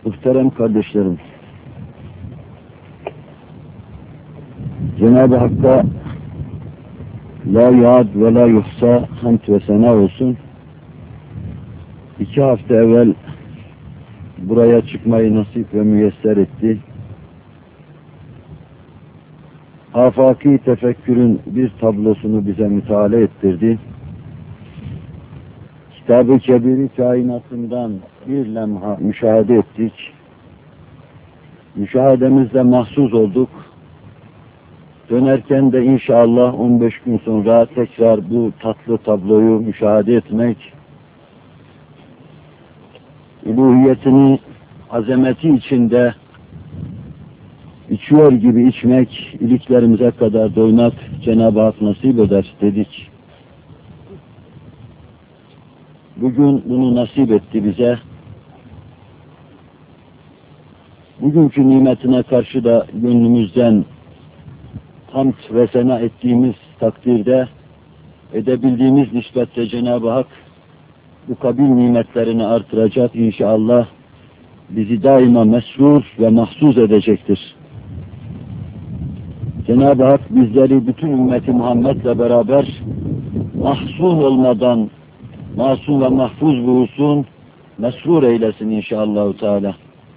Muhterem kardeşlerim, Cenab-ı Hakk'a la yad ve la yuhsa hamd ve sena olsun. 2 hafta evvel buraya çıkmayı nasip ve müyesser etti. Afaki tefekkürün bir tablosunu bize müteala ettirdi. Kitab-ı Kebir-i kainatından bir lemha müşahede ettik. Müşahedemizde mahzuz olduk. Dönerken de inşallah 15 gün sonra tekrar bu tatlı tabloyu müşahede etmek, uluhiyetini, azameti içinde içiyor gibi içmek, iliklerimize kadar doymak Cenab-ı Hak nasip eder dedik. Bugün bunu nasip etti bize. Bugünkü nimetine karşı da gönlümüzden hamd ve sena ettiğimiz takdirde, edebildiğimiz nispette Cenab-ı Hak bu kabil nimetlerini artıracak inşallah, bizi daima mesrur ve mahzuz edecektir. Cenab-ı Hak bizleri bütün ümmeti Muhammed'le beraber mahzun olmadan masum ve mahfuz bulsun, mesrur eylesin inşallah Teala.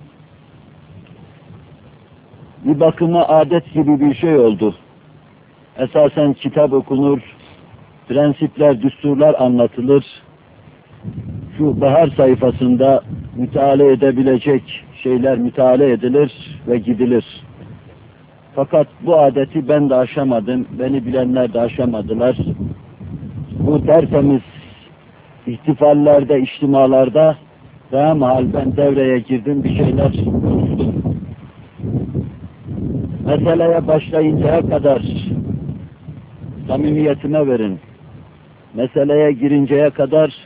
Bir bakıma adet gibi bir şey oldu. Esasen kitap okunur, prensipler, düsturlar anlatılır. Şu bahar sayfasında müteala edebilecek şeyler müteala edilir ve gidilir. Fakat bu adeti ben de aşamadım, beni bilenler de aşamadılar. Bu tertemiz ihtifallerde, içtimalarda derhal ben devreye girdim, bir şeyler konuştum. Meseleye başlayıncaya kadar samimiyetime verin. Meseleye girinceye kadar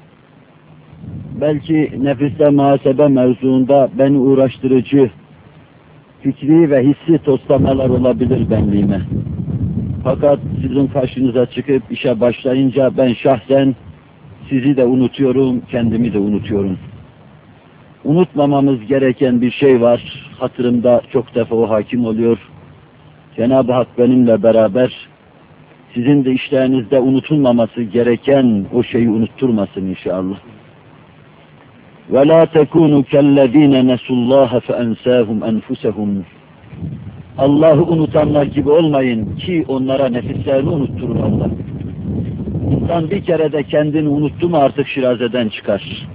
belki nefiste muhasebe mevzuunda beni uğraştırıcı fikri ve hissi toslamalar olabilir benliğime. Fakat sizin karşınıza çıkıp işe başlayınca ben şahsen sizi de unutuyorum, kendimi de unutuyorum. Unutmamamız gereken bir şey var. Hatırımda çok defa o hakim oluyor. Cenab-ı Hak benimle beraber sizin de işlerinizde unutulmaması gereken o şeyi unutturmasın inşallah. وَلَا تَكُونُوا كَالَّذ۪ينَ نَسُوا اللّٰهَ فَاَنْسَاهُمْ اَنْفُسَهُمْ Allah'ı unutanlar gibi olmayın ki onlara nefislerini unutturur Allah. İnsan bir kere de kendini unuttu mu artık şirazeden çıkar.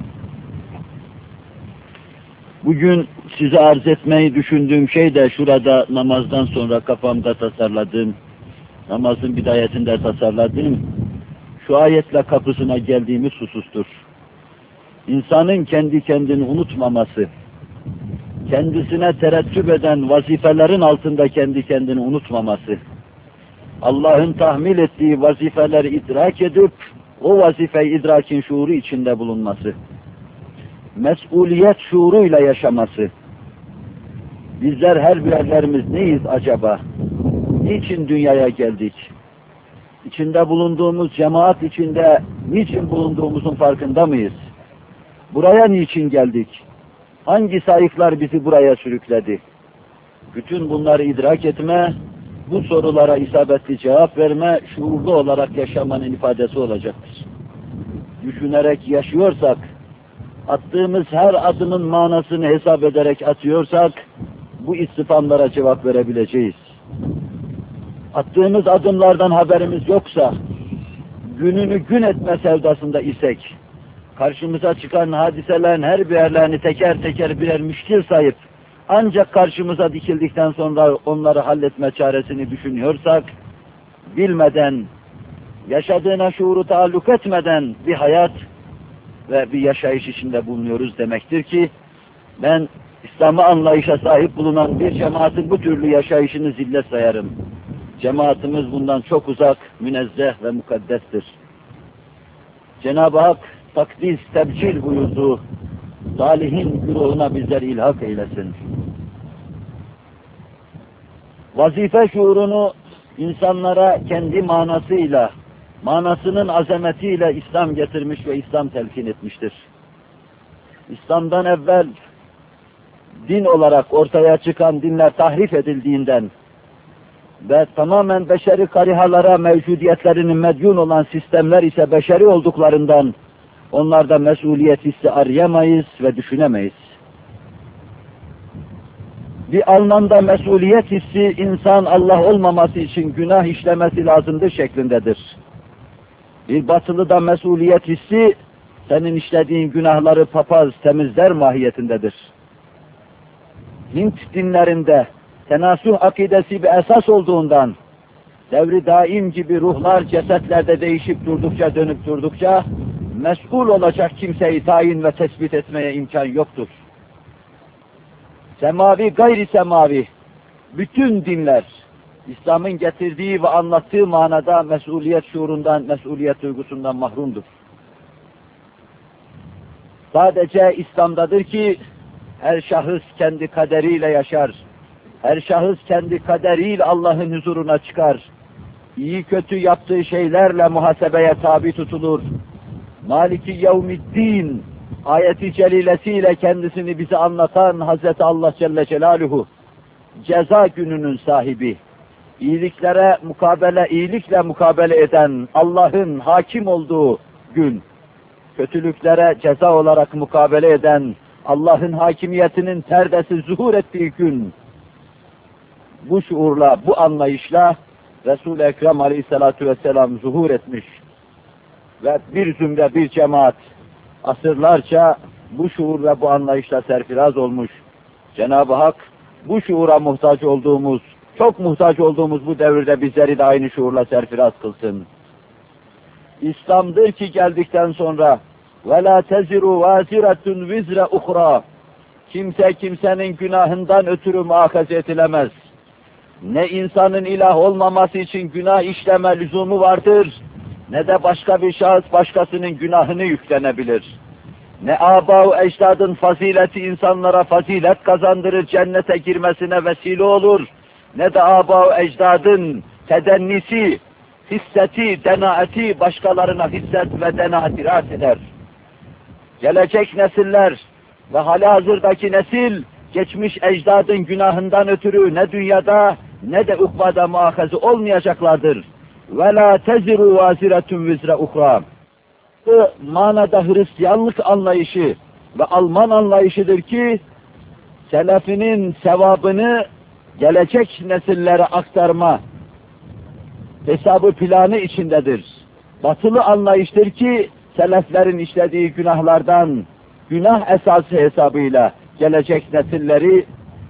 Bugün size arz etmeyi düşündüğüm şey de şurada namazdan sonra kafamda tasarladığım, namazın bidayetinde tasarladığım, şu ayetle kapısına geldiğimiz husustur. İnsanın kendi kendini unutmaması, kendisine terettüp eden vazifelerin altında kendi kendini unutmaması, Allah'ın tahmil ettiği vazifeleri idrak edip, o vazifeyi idrakin şuuru içinde bulunması, mesuliyet şuuruyla yaşaması. Bizler her birerlerimiz neyiz acaba? Niçin dünyaya geldik? İçinde bulunduğumuz cemaat içinde niçin bulunduğumuzun farkında mıyız? Buraya niçin geldik? Hangi sayıklar bizi buraya sürükledi? Bütün bunları idrak etme, bu sorulara isabetli cevap verme, şuurlu olarak yaşamanın ifadesi olacaktır. Düşünerek yaşıyorsak, attığımız her adımın manasını hesap ederek atıyorsak, bu istifamlara cevap verebileceğiz. Attığımız adımlardan haberimiz yoksa, gününü gün etme sevdasında isek, karşımıza çıkan hadiselerin her birlerini teker teker birer müşkil sayıp, ancak karşımıza dikildikten sonra onları halletme çaresini düşünüyorsak, bilmeden, yaşadığına şuuru taalluk etmeden bir hayat ve bir yaşayış içinde bulunuyoruz demektir ki, ben İslam'ı anlayışa sahip bulunan bir cemaatin bu türlü yaşayışını zillet sayarım. Cemaatimiz bundan çok uzak, münezzeh ve mukaddestir. Cenab-ı Hak takdis, tebcil buyurduğu salihin güruhuna bizleri ilhak eylesin. Vazife şuurunu insanlara kendi manasıyla, manasının azametiyle İslam getirmiş ve İslam telkin etmiştir. İslam'dan evvel din olarak ortaya çıkan dinler tahrif edildiğinden ve tamamen beşeri karihalara mevcudiyetlerinin medyun olan sistemler ise beşeri olduklarından onlarda mesuliyet hissi arayamayız ve düşünemeyiz. Bir anlamda mesuliyet hissi insan Allah olmaması için günah işlemesi lazımdır şeklindedir. Bir batılıda mesuliyet hissi senin işlediğin günahları papaz temizler mahiyetindedir. Hint dinlerinde tenasuh akidesi bir esas olduğundan devri daim gibi ruhlar cesetlerde değişip durdukça dönüp durdukça mesul olacak kimseyi tayin ve tespit etmeye imkan yoktur. Semavi, gayri semavi, bütün dinler, İslam'ın getirdiği ve anlattığı manada mesuliyet şuurundan, mesuliyet duygusundan mahrumdur. Sadece İslam'dadır ki her şahıs kendi kaderiyle yaşar. Her şahıs kendi kaderiyle Allah'ın huzuruna çıkar. İyi kötü yaptığı şeylerle muhasebeye tabi tutulur. Maliki yevmiddin ayeti celilesiyle kendisini bize anlatan Hazreti Allah Celle Celaluhu, ceza gününün sahibi, iyiliklere mukabele, iyilikle mukabele eden Allah'ın hakim olduğu gün, kötülüklere ceza olarak mukabele eden Allah'ın hakimiyetinin perdesi zuhur ettiği gün, bu şuurla, bu anlayışla Resul-i Ekrem Aleyhisselatü Vesselam zuhur etmiş ve bir zümre, bir cemaat asırlarca bu şuur ve bu anlayışla serfiraz olmuş. Cenab-ı Hak bu şuura muhtaç olduğumuz, çok muhtaç olduğumuz bu devirde bizleri de aynı şuurla serfiraz kılsın. İslam'dır ki geldikten sonra وَلَا تَزِرُ وَازِرَةٌ وِزْرَ اُخْرَى kimse kimsenin günahından ötürü muhakeze edilemez. Ne insanın ilah olmaması için günah işleme lüzumu vardır, ne de başka bir şahıs başkasının günahını yüklenebilir. Ne âbâ-u ecdadın fazileti insanlara fazilet kazandırır, cennete girmesine vesile olur, ne de âbâ-u ecdadın tedennisi, hisseti, denaati başkalarına hisset ve denaat irat eder. Gelecek nesiller ve halihazırdaki nesil, geçmiş ecdadın günahından ötürü ne dünyada ne de ukbada muahaze olmayacaklardır. وَلَا تَزِرُ وَازِرَةٌ وِزْرَ اُخْرَى Bu manada Hristiyanlık anlayışı ve Alman anlayışıdır ki, selefinin sevabını gelecek nesillere aktarma hesabı planı içindedir. Batılı anlayıştır ki, seleflerin işlediği günahlardan, günah esası hesabıyla gelecek nesilleri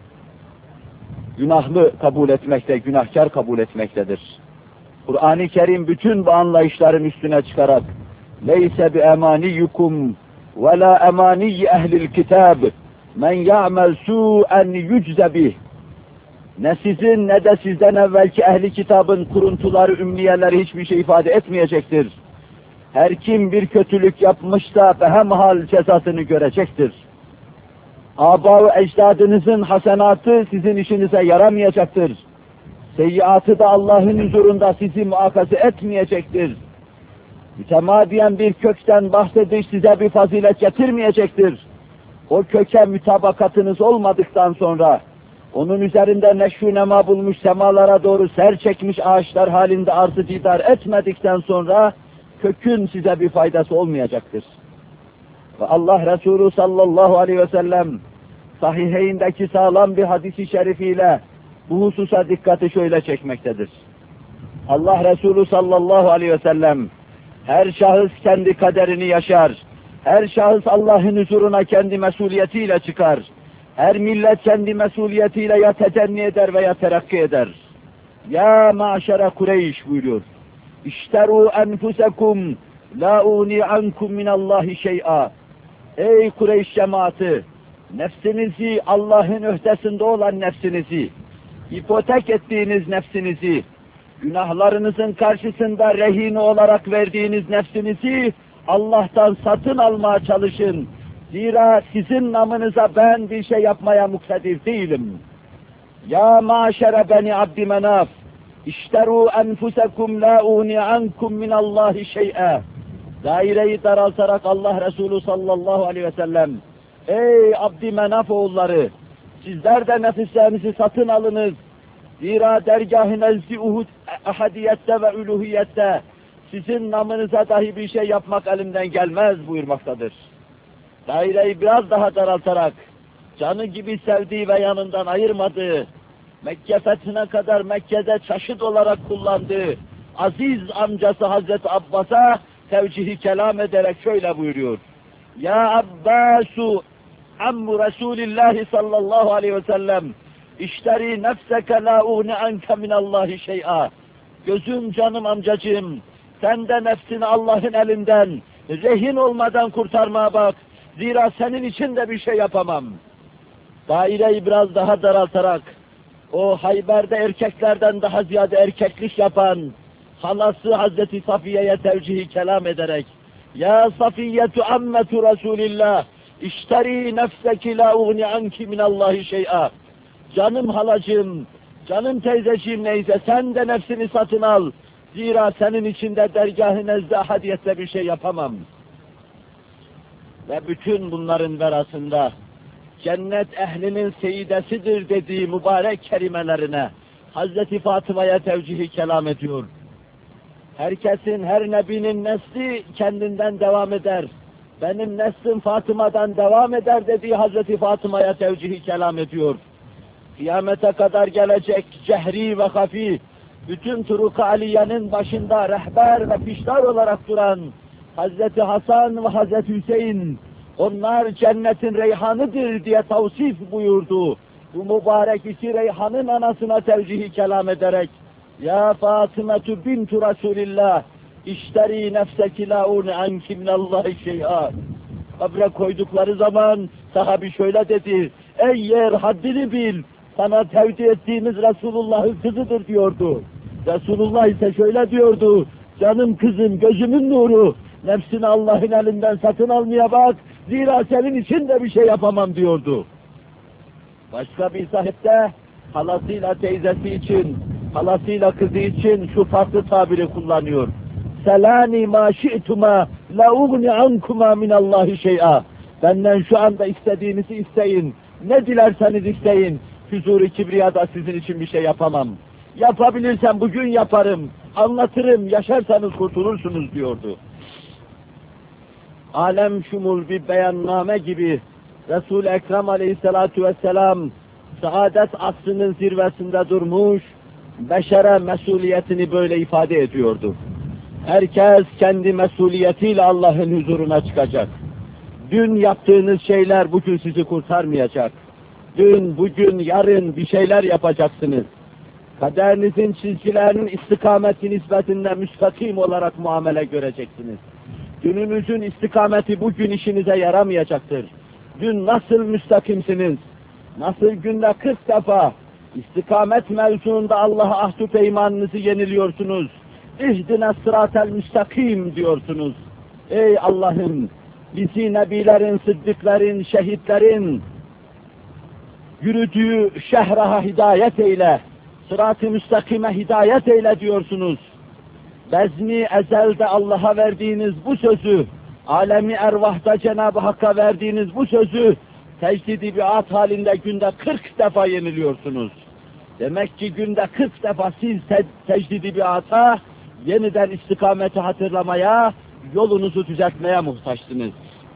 günahlı kabul etmekte, günahkar kabul etmektedir. Kur'an-ı Kerim bütün bu anlayışların üstüne çıkarak لَيْسَ بِاَمَانِيُّكُمْ وَلَا اَمَانِيِّ اَهْلِ الْكِتَابِ مَنْ يَعْمَلْ سُوءًا يُجْزَ بِهِ Ne sizin ne de sizden evvelki ehli kitabın kuruntuları, ümniyeleri hiçbir şey ifade etmeyecektir. Her kim bir kötülük yapmışsa behemhal cezasını görecektir. Âbâ-u ecdadınızın hasenatı sizin işinize yaramayacaktır. Seyyiatı da Allah'ın huzurunda sizi muhakaze etmeyecektir. Mütemadiyen bir kökten bahsediş size bir fazilet getirmeyecektir. O köke mütabakatınız olmadıktan sonra, onun üzerinde neşru nema bulmuş semalara doğru ser çekmiş ağaçlar halinde arzı didar etmedikten sonra, kökün size bir faydası olmayacaktır. Ve Allah Resulü sallallahu aleyhi ve sellem, sahiheyindeki sağlam bir hadis-i şerifiyle, bu hususa dikkati şöyle çekmektedir. Allah Resulü sallallahu aleyhi ve sellem, her şahıs kendi kaderini yaşar, her şahıs Allah'ın huzuruna kendi mesuliyetiyle çıkar, her millet kendi mesuliyetiyle ya tecenni eder veya terakki eder. Ya maşere Kureyş buyuruyor. İşteru enfusekum la uni ankum minallahi şey'a. Ey Kureyş cemaati, nefsinizi, Allah'ın öhdesinde olan nefsinizi, ipotek ettiğiniz nefsinizi, günahlarınızın karşısında rehin olarak verdiğiniz nefsinizi Allah'tan satın almaya çalışın. Zira sizin namınıza ben bir şey yapmaya muktedir değilim. Ya maşere beni Abdümenaf, işteru enfusekum la uni ankum minallahi şey'e. Daireyi daraltarak Allah Resulü sallallahu aleyhi ve sellem, ey Abdümenaf oğulları, Sizler de nefislerinizi satın alınız. Zira dergâh-ı nezd-i uhud ahadiyette ve uluhiyette sizin namınıza dahi bir şey yapmak elimden gelmez buyurmaktadır. Daireyi biraz daha daraltarak, canı gibi sevdiği ve yanından ayırmadığı, Mekke fethine kadar Mekke'de çeşit olarak kullandığı aziz amcası Hazreti Abbas'a tevcihi kelam ederek şöyle buyuruyor. Ya Abbasu ammu Resulillahi sallallahu aleyhi ve sellem işteri nefseke la uğni anke minallahi şey'a. Gözüm canım amcacığım, sen de nefsini Allah'ın elinden rehin olmadan kurtarmaya bak. Zira senin için de bir şey yapamam. Daireyi biraz daha daraltarak, o Hayber'de erkeklerden daha ziyade erkeklik yapan halası Hazreti Safiye'ye tevcihi kelam ederek, Ya Safiyetu ammetu Resulillah, işteri nefseki la uğni anki minallahi şey'a. Canım halacığım, canım teyzeciğim neyse sen de nefsini satın al. Zira senin için de dergâh-ı nezd-i ahadiyette bir şey yapamam. Ve bütün bunların verasında cennet ehlinin seyidesidir dediği mübarek kelimelerine Hazreti Fatıma'ya tevcihi kelam ediyor. Herkesin, her nebinin nesli kendinden devam eder. Benim neslim Fatıma'dan devam eder dediği Hazreti Fatıma'ya tevcihi kelam ediyor. Kıyamete kadar gelecek cehri ve hafi, bütün Turuk-ı Aliye'nin başında rehber ve piştar olarak duran Hazreti Hasan ve Hazreti Hüseyin, onlar cennetin reyhanıdır diye tavsif buyurdu. Bu mübarek iki reyhanın anasına tevcihi kelam ederek, Ya Fatımetu bintu Resulillah, işteri nefseki la uni anki minallahi şey'a. Kabre koydukları zaman sahabi şöyle dedi, ey yer haddini bil, sana tevdi ettiğimiz Resulullah'ın kızıdır diyordu. Resulullah ise şöyle diyordu, canım kızım, gözümün nuru, nefsini Allah'ın elinden satın almaya bak, zira senin için de bir şey yapamam diyordu. Başka bir sahipte halasıyla teyzesi için, halasıyla kızı için şu farklı tabiri kullanıyor. Selani ma şi'tuma la ugni ankuma minallahi şey'a. Benden şu anda istediğinizi isteyin, ne dilerseniz isteyin, huzur-u kibriyada sizin için bir şey yapamam. Yapabilirsem bugün yaparım, anlatırım, yaşarsanız kurtulursunuz diyordu. Alem şumul bir beyanname gibi Resul-i Ekrem aleyhissalatu vesselam saadet asrının zirvesinde durmuş, beşere mesuliyetini böyle ifade ediyordu. Herkes kendi mesuliyetiyle Allah'ın huzuruna çıkacak. Dün yaptığınız şeyler bugün sizi kurtarmayacak. Dün, bugün, yarın bir şeyler yapacaksınız. Kaderinizin çizgilerinin istikameti nispetinde müstakim olarak muamele göreceksiniz. Dününüzün istikameti bugün işinize yaramayacaktır. Dün nasıl müstakimsiniz? Nasıl günde 40 defa istikamet mevzuunda Allah'a ahd-ı peymanınızı yeniliyorsunuz? İhdine sıratel müstakim diyorsunuz. Ey Allah'ım, bizi nebilerin, sıddıkların, şehitlerin yürüdüğü şehraha hidayet eyle, sırat-ı müstakime hidayet eyle diyorsunuz. Bezni ezelde Allah'a verdiğiniz bu sözü, alemi ervahta Cenab-ı Hakk'a verdiğiniz bu sözü, tecdidi biat halinde günde 40 defa yeniliyorsunuz. Demek ki günde 40 defa siz tecdidi biata, yeniden istikameti hatırlamaya, yolunuzu düzeltmeye muhtaçsınız.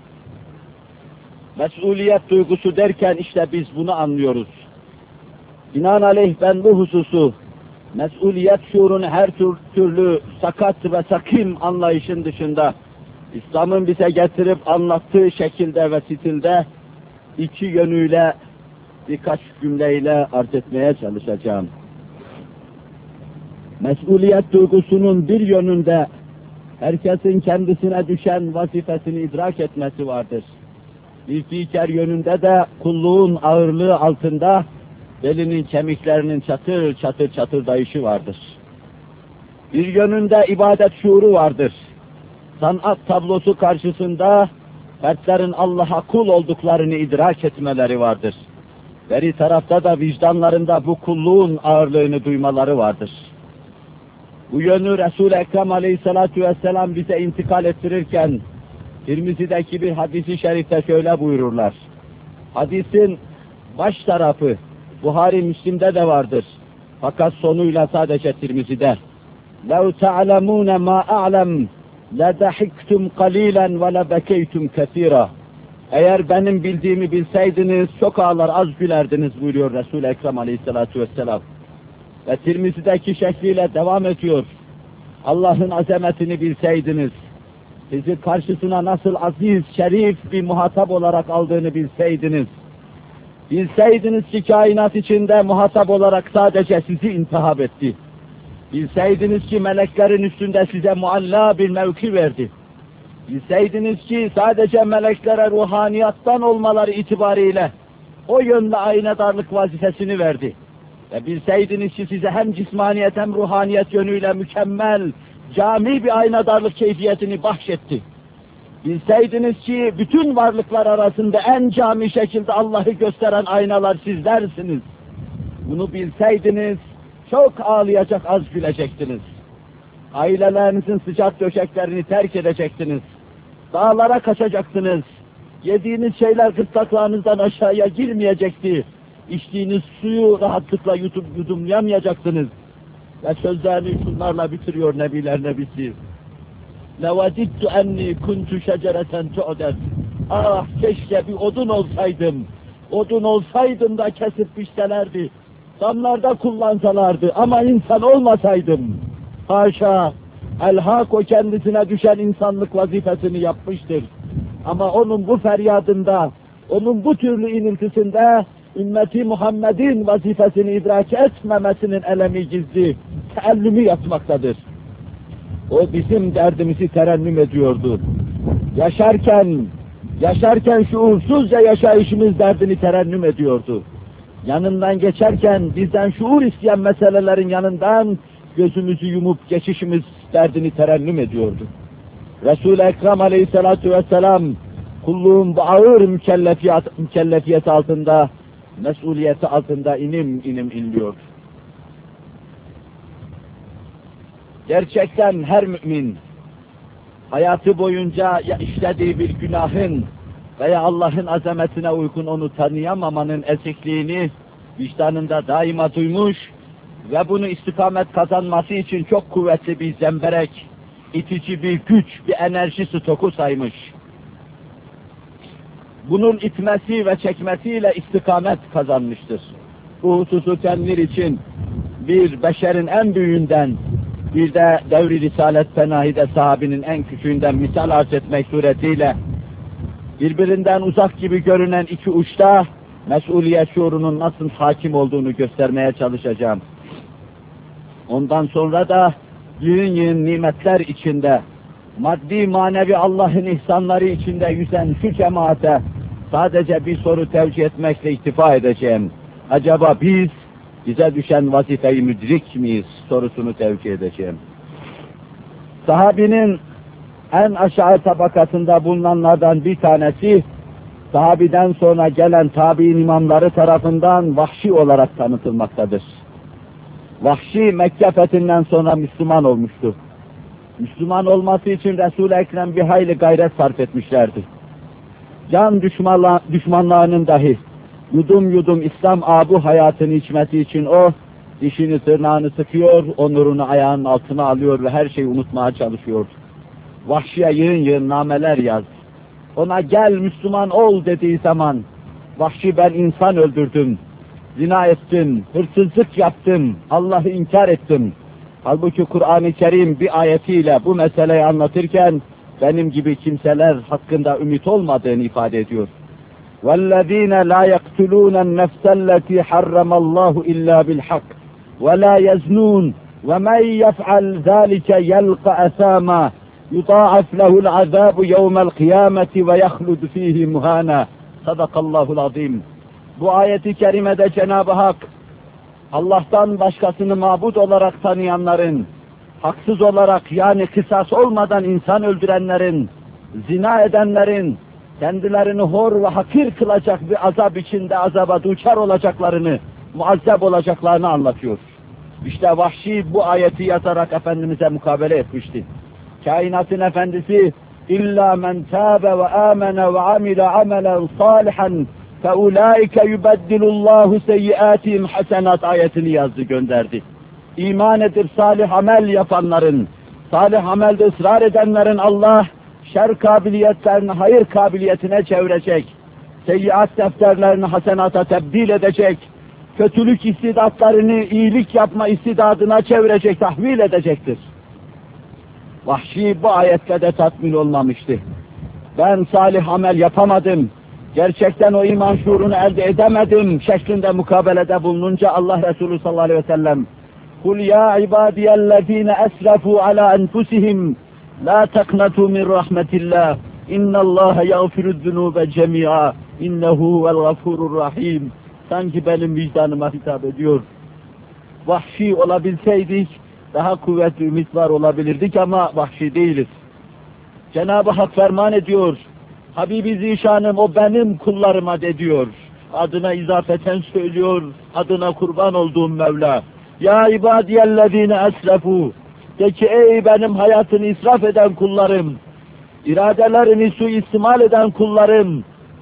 Mesuliyet duygusu derken işte biz bunu anlıyoruz. Binaenaleyh ben bu hususu, mesuliyet şuurunu her türlü sakat ve sakim anlayışın dışında, İslam'ın bize getirip anlattığı şekilde ve stilde, iki yönüyle birkaç cümleyle arz etmeye çalışacağım. Mesuliyet duygusunun bir yönünde herkesin kendisine düşen vazifesini idrak etmesi vardır. Bir diğer yönünde de kulluğun ağırlığı altında belinin kemiklerinin çatır çatır çatırdayışı vardır. Bir yönünde ibadet şuuru vardır. Sanat tablosu karşısında fertlerin Allah'a kul olduklarını idrak etmeleri vardır. Beri tarafta da vicdanlarında bu kulluğun ağırlığını duymaları vardır. Bu yönü Resul-i Ekrem aleyhissalatu vesselam bize intikal ettirirken, Tirmizi'deki bir hadisi şerifte şöyle buyururlar. Hadisin baş tarafı Buhari Müslim'de de vardır. Fakat sonuyla sadece Tirmizi'de. لَوْ تَعْلَمُونَ مَا أَعْلَمْ لَدَحِكْتُمْ قَلِيلًا وَلَبَكَيْتُمْ كَثِيرًا. Eğer benim bildiğimi bilseydiniz çok ağlar az gülerdiniz buyuruyor Resul-i Ekrem Aleyhisselatü Vesselam. Ve Tirmizi'deki şekliyle devam ediyor. Allah'ın azametini bilseydiniz, sizi karşısına nasıl aziz, şerif bir muhatap olarak aldığını bilseydiniz, bilseydiniz ki kainat içinde muhatap olarak sadece sizi intihab etti, bilseydiniz ki meleklerin üstünde size mualla bir mevki verdi, bilseydiniz ki sadece meleklere ruhaniyattan olmaları itibariyle o yönde aynadarlık vazifesini verdi. Ve bilseydiniz ki size hem cismaniyet hem ruhaniyet yönüyle mükemmel, cami bir aynadarlık keyfiyetini bahşetti. Bilseydiniz ki bütün varlıklar arasında en cami şekilde Allah'ı gösteren aynalar sizlersiniz. Bunu bilseydiniz çok ağlayacak, az gülecektiniz. Ailelerinizin sıcak döşeklerini terk edecektiniz. Dağlara kaçacaksınız. Yediğiniz şeyler gırtlaklarınızdan aşağıya girmeyecekti. İçtiğiniz suyu rahatlıkla yudumlayamayacaksınız. Ve sözlerini şunlarla bitiriyor Nebiler Nebisi. لَوَدِدْتُ اَنِّي كُنْتُ شَجَرَةً تُعْدَدْ. Ah keşke bir odun olsaydım. Odun olsaydım da kesip biçselerdi. Damlarda kullansalardı ama insan olmasaydım. Haşa, el-hak o kendisine düşen insanlık vazifesini yapmıştır. Ama onun bu feryadında, onun bu türlü iniltisinde ümmeti Muhammed'in vazifesini idrak etmemesinin elemi gizli, teellümü yatmaktadır. O bizim derdimizi terennüm ediyordu. Yaşarken şuursuzca yaşayışımız derdini terennüm ediyordu. Yanından geçerken bizden şuur isteyen meselelerin yanından gözümüzü yumup geçişimiz derdini terennüm ediyordu. Resul-i Ekrem Aleyhisselatü Vesselam kulluğun bu ağır mükellefiyeti altında, mesuliyeti altında inim inim inliyor. Gerçekten her mümin hayatı boyunca ya işlediği bir günahın veya Allah'ın azametine uygun onu tanıyamamanın ezikliğini vicdanında daima duymuş ve bunu istikamet kazanması için çok kuvvetli bir zemberek, itici bir güç, bir enerji stoku saymış. Bunun itmesi ve çekmesiyle istikamet kazanmıştır. Bu hususu tenvir için bir beşerin en büyüğünden, bir de devri Risalet Fenahi'de sahabinin en küçüğünden misal arz etmek suretiyle birbirinden uzak gibi görünen iki uçta mesuliyet şuurunun nasıl hakim olduğunu göstermeye çalışacağım. Ondan sonra da yığın yığın nimetler içinde, maddi manevi Allah'ın ihsanları içinde yüzen şu cemaate sadece bir soru tevcih etmekle iktifa edeceğim. Acaba bize düşen vazifeyi müdrik miyiz sorusunu tevcih edeceğim. Sahabinin en aşağı tabakasında bulunanlardan bir tanesi, sahabiden sonra gelen tabi'in imamları tarafından Vahşi olarak tanıtılmaktadır. Vahşi Mekke fethinden sonra Müslüman olmuştu. Müslüman olması için Resul-i Ekrem bir hayli gayret sarf etmişlerdi. Can düşmanlarının dahi yudum yudum İslam abu hayatını içmesi için o, dişini tırnağını sıkıyor, onurunu ayağının altına alıyor ve her şeyi unutmaya çalışıyordu. Vahşiye yığın yığın nameler yaz. Ona gel Müslüman ol dediği zaman, Vahşi ben insan öldürdüm, zina ettim, hırsızlık yaptım, Allah'ı inkar ettim. Halbuki Kur'an-ı Kerim bir ayetiyle bu meseleyi anlatırken, benim gibi kimseler hakkında ümit olmadığını ifade ediyor. وَالَّذ۪ينَ لَا يَقْتُلُونَ النَّفْسَ الَّتِي حَرَّمَ اللّٰهُ اِلَّا بِالْحَقِّ وَلَا يَزْنُونَ وَمَنْ يَفْعَلْ ذَٰلِكَ يَلْقَ أَثَامًا يُضَاعَفْ لَهُ الْعَذَابُ يَوْمَ الْقِيَامَةِ وَيَخْلُدْ ف۪يهِ مُهَانًا Sadakallahul azim. Bu ayeti kerimede Cenab-ı Hak, Allah'tan başkasını mabud olarak tanıyanların, haksız olarak yani kısas olmadan insan öldürenlerin, zina edenlerin, kendilerini hor ve hakir kılacak bir azap içinde azaba duçar olacaklarını, muazzeb olacaklarını anlatıyor. İşte Vahşi bu ayeti yazarak Efendimiz'e mukabele etmişti. Kainatın efendisi, İlla men tâbe ve âmene ve amile amelen sâlihan فَاُولَٰئِكَ يُبَدِّلُ اللّٰهُ سَيِّئَاتِهِمْ hasenat ayetini yazdı, gönderdi. İman edip salih amel yapanların, salih amelde ısrar edenlerin Allah şer kabiliyetlerini hayır kabiliyetine çevirecek, seyyiat defterlerini hasenata tebdil edecek, kötülük istidatlarını iyilik yapma istidadına çevirecek, tahvil edecektir. Vahşi bu ayetle de tatmin olmamıştı. Ben salih amel yapamadım, gerçekten o iman şuurunu elde edemedim şeklinde mukabelede bulununca Allah Resulü sallallahu aleyhi ve sellem قُلْ يَا عِبَادِيَ الَّذ۪ينَ أَسْرَفُوا عَلَى أَنْفُسِهِمْ لَا تَقْنَطُوا مِنْ رَحْمَةِ اللّٰهِ اِنَّ اللّٰهَ يَغْفِرُ الذُّنُوبَ جَمِيعًا اِنَّهُ وَالْغَفُورُ الرَّحِيمُ. Sanki benim vicdanıma hitap ediyor. Vahşi olabilseydik daha kuvvetli ümitler olabilirdik ama vahşi değiliz. Cenab-ı Hak ferman ediyor. Habibi Zişanım o benim kullarıma de diyor. Adına izafeten söylüyor. Adına kurban olduğum Mevla. Ya ibadiyellezine esrefu. De ki ey benim hayatını israf eden kullarım. İradelerini suistimal eden kullarım.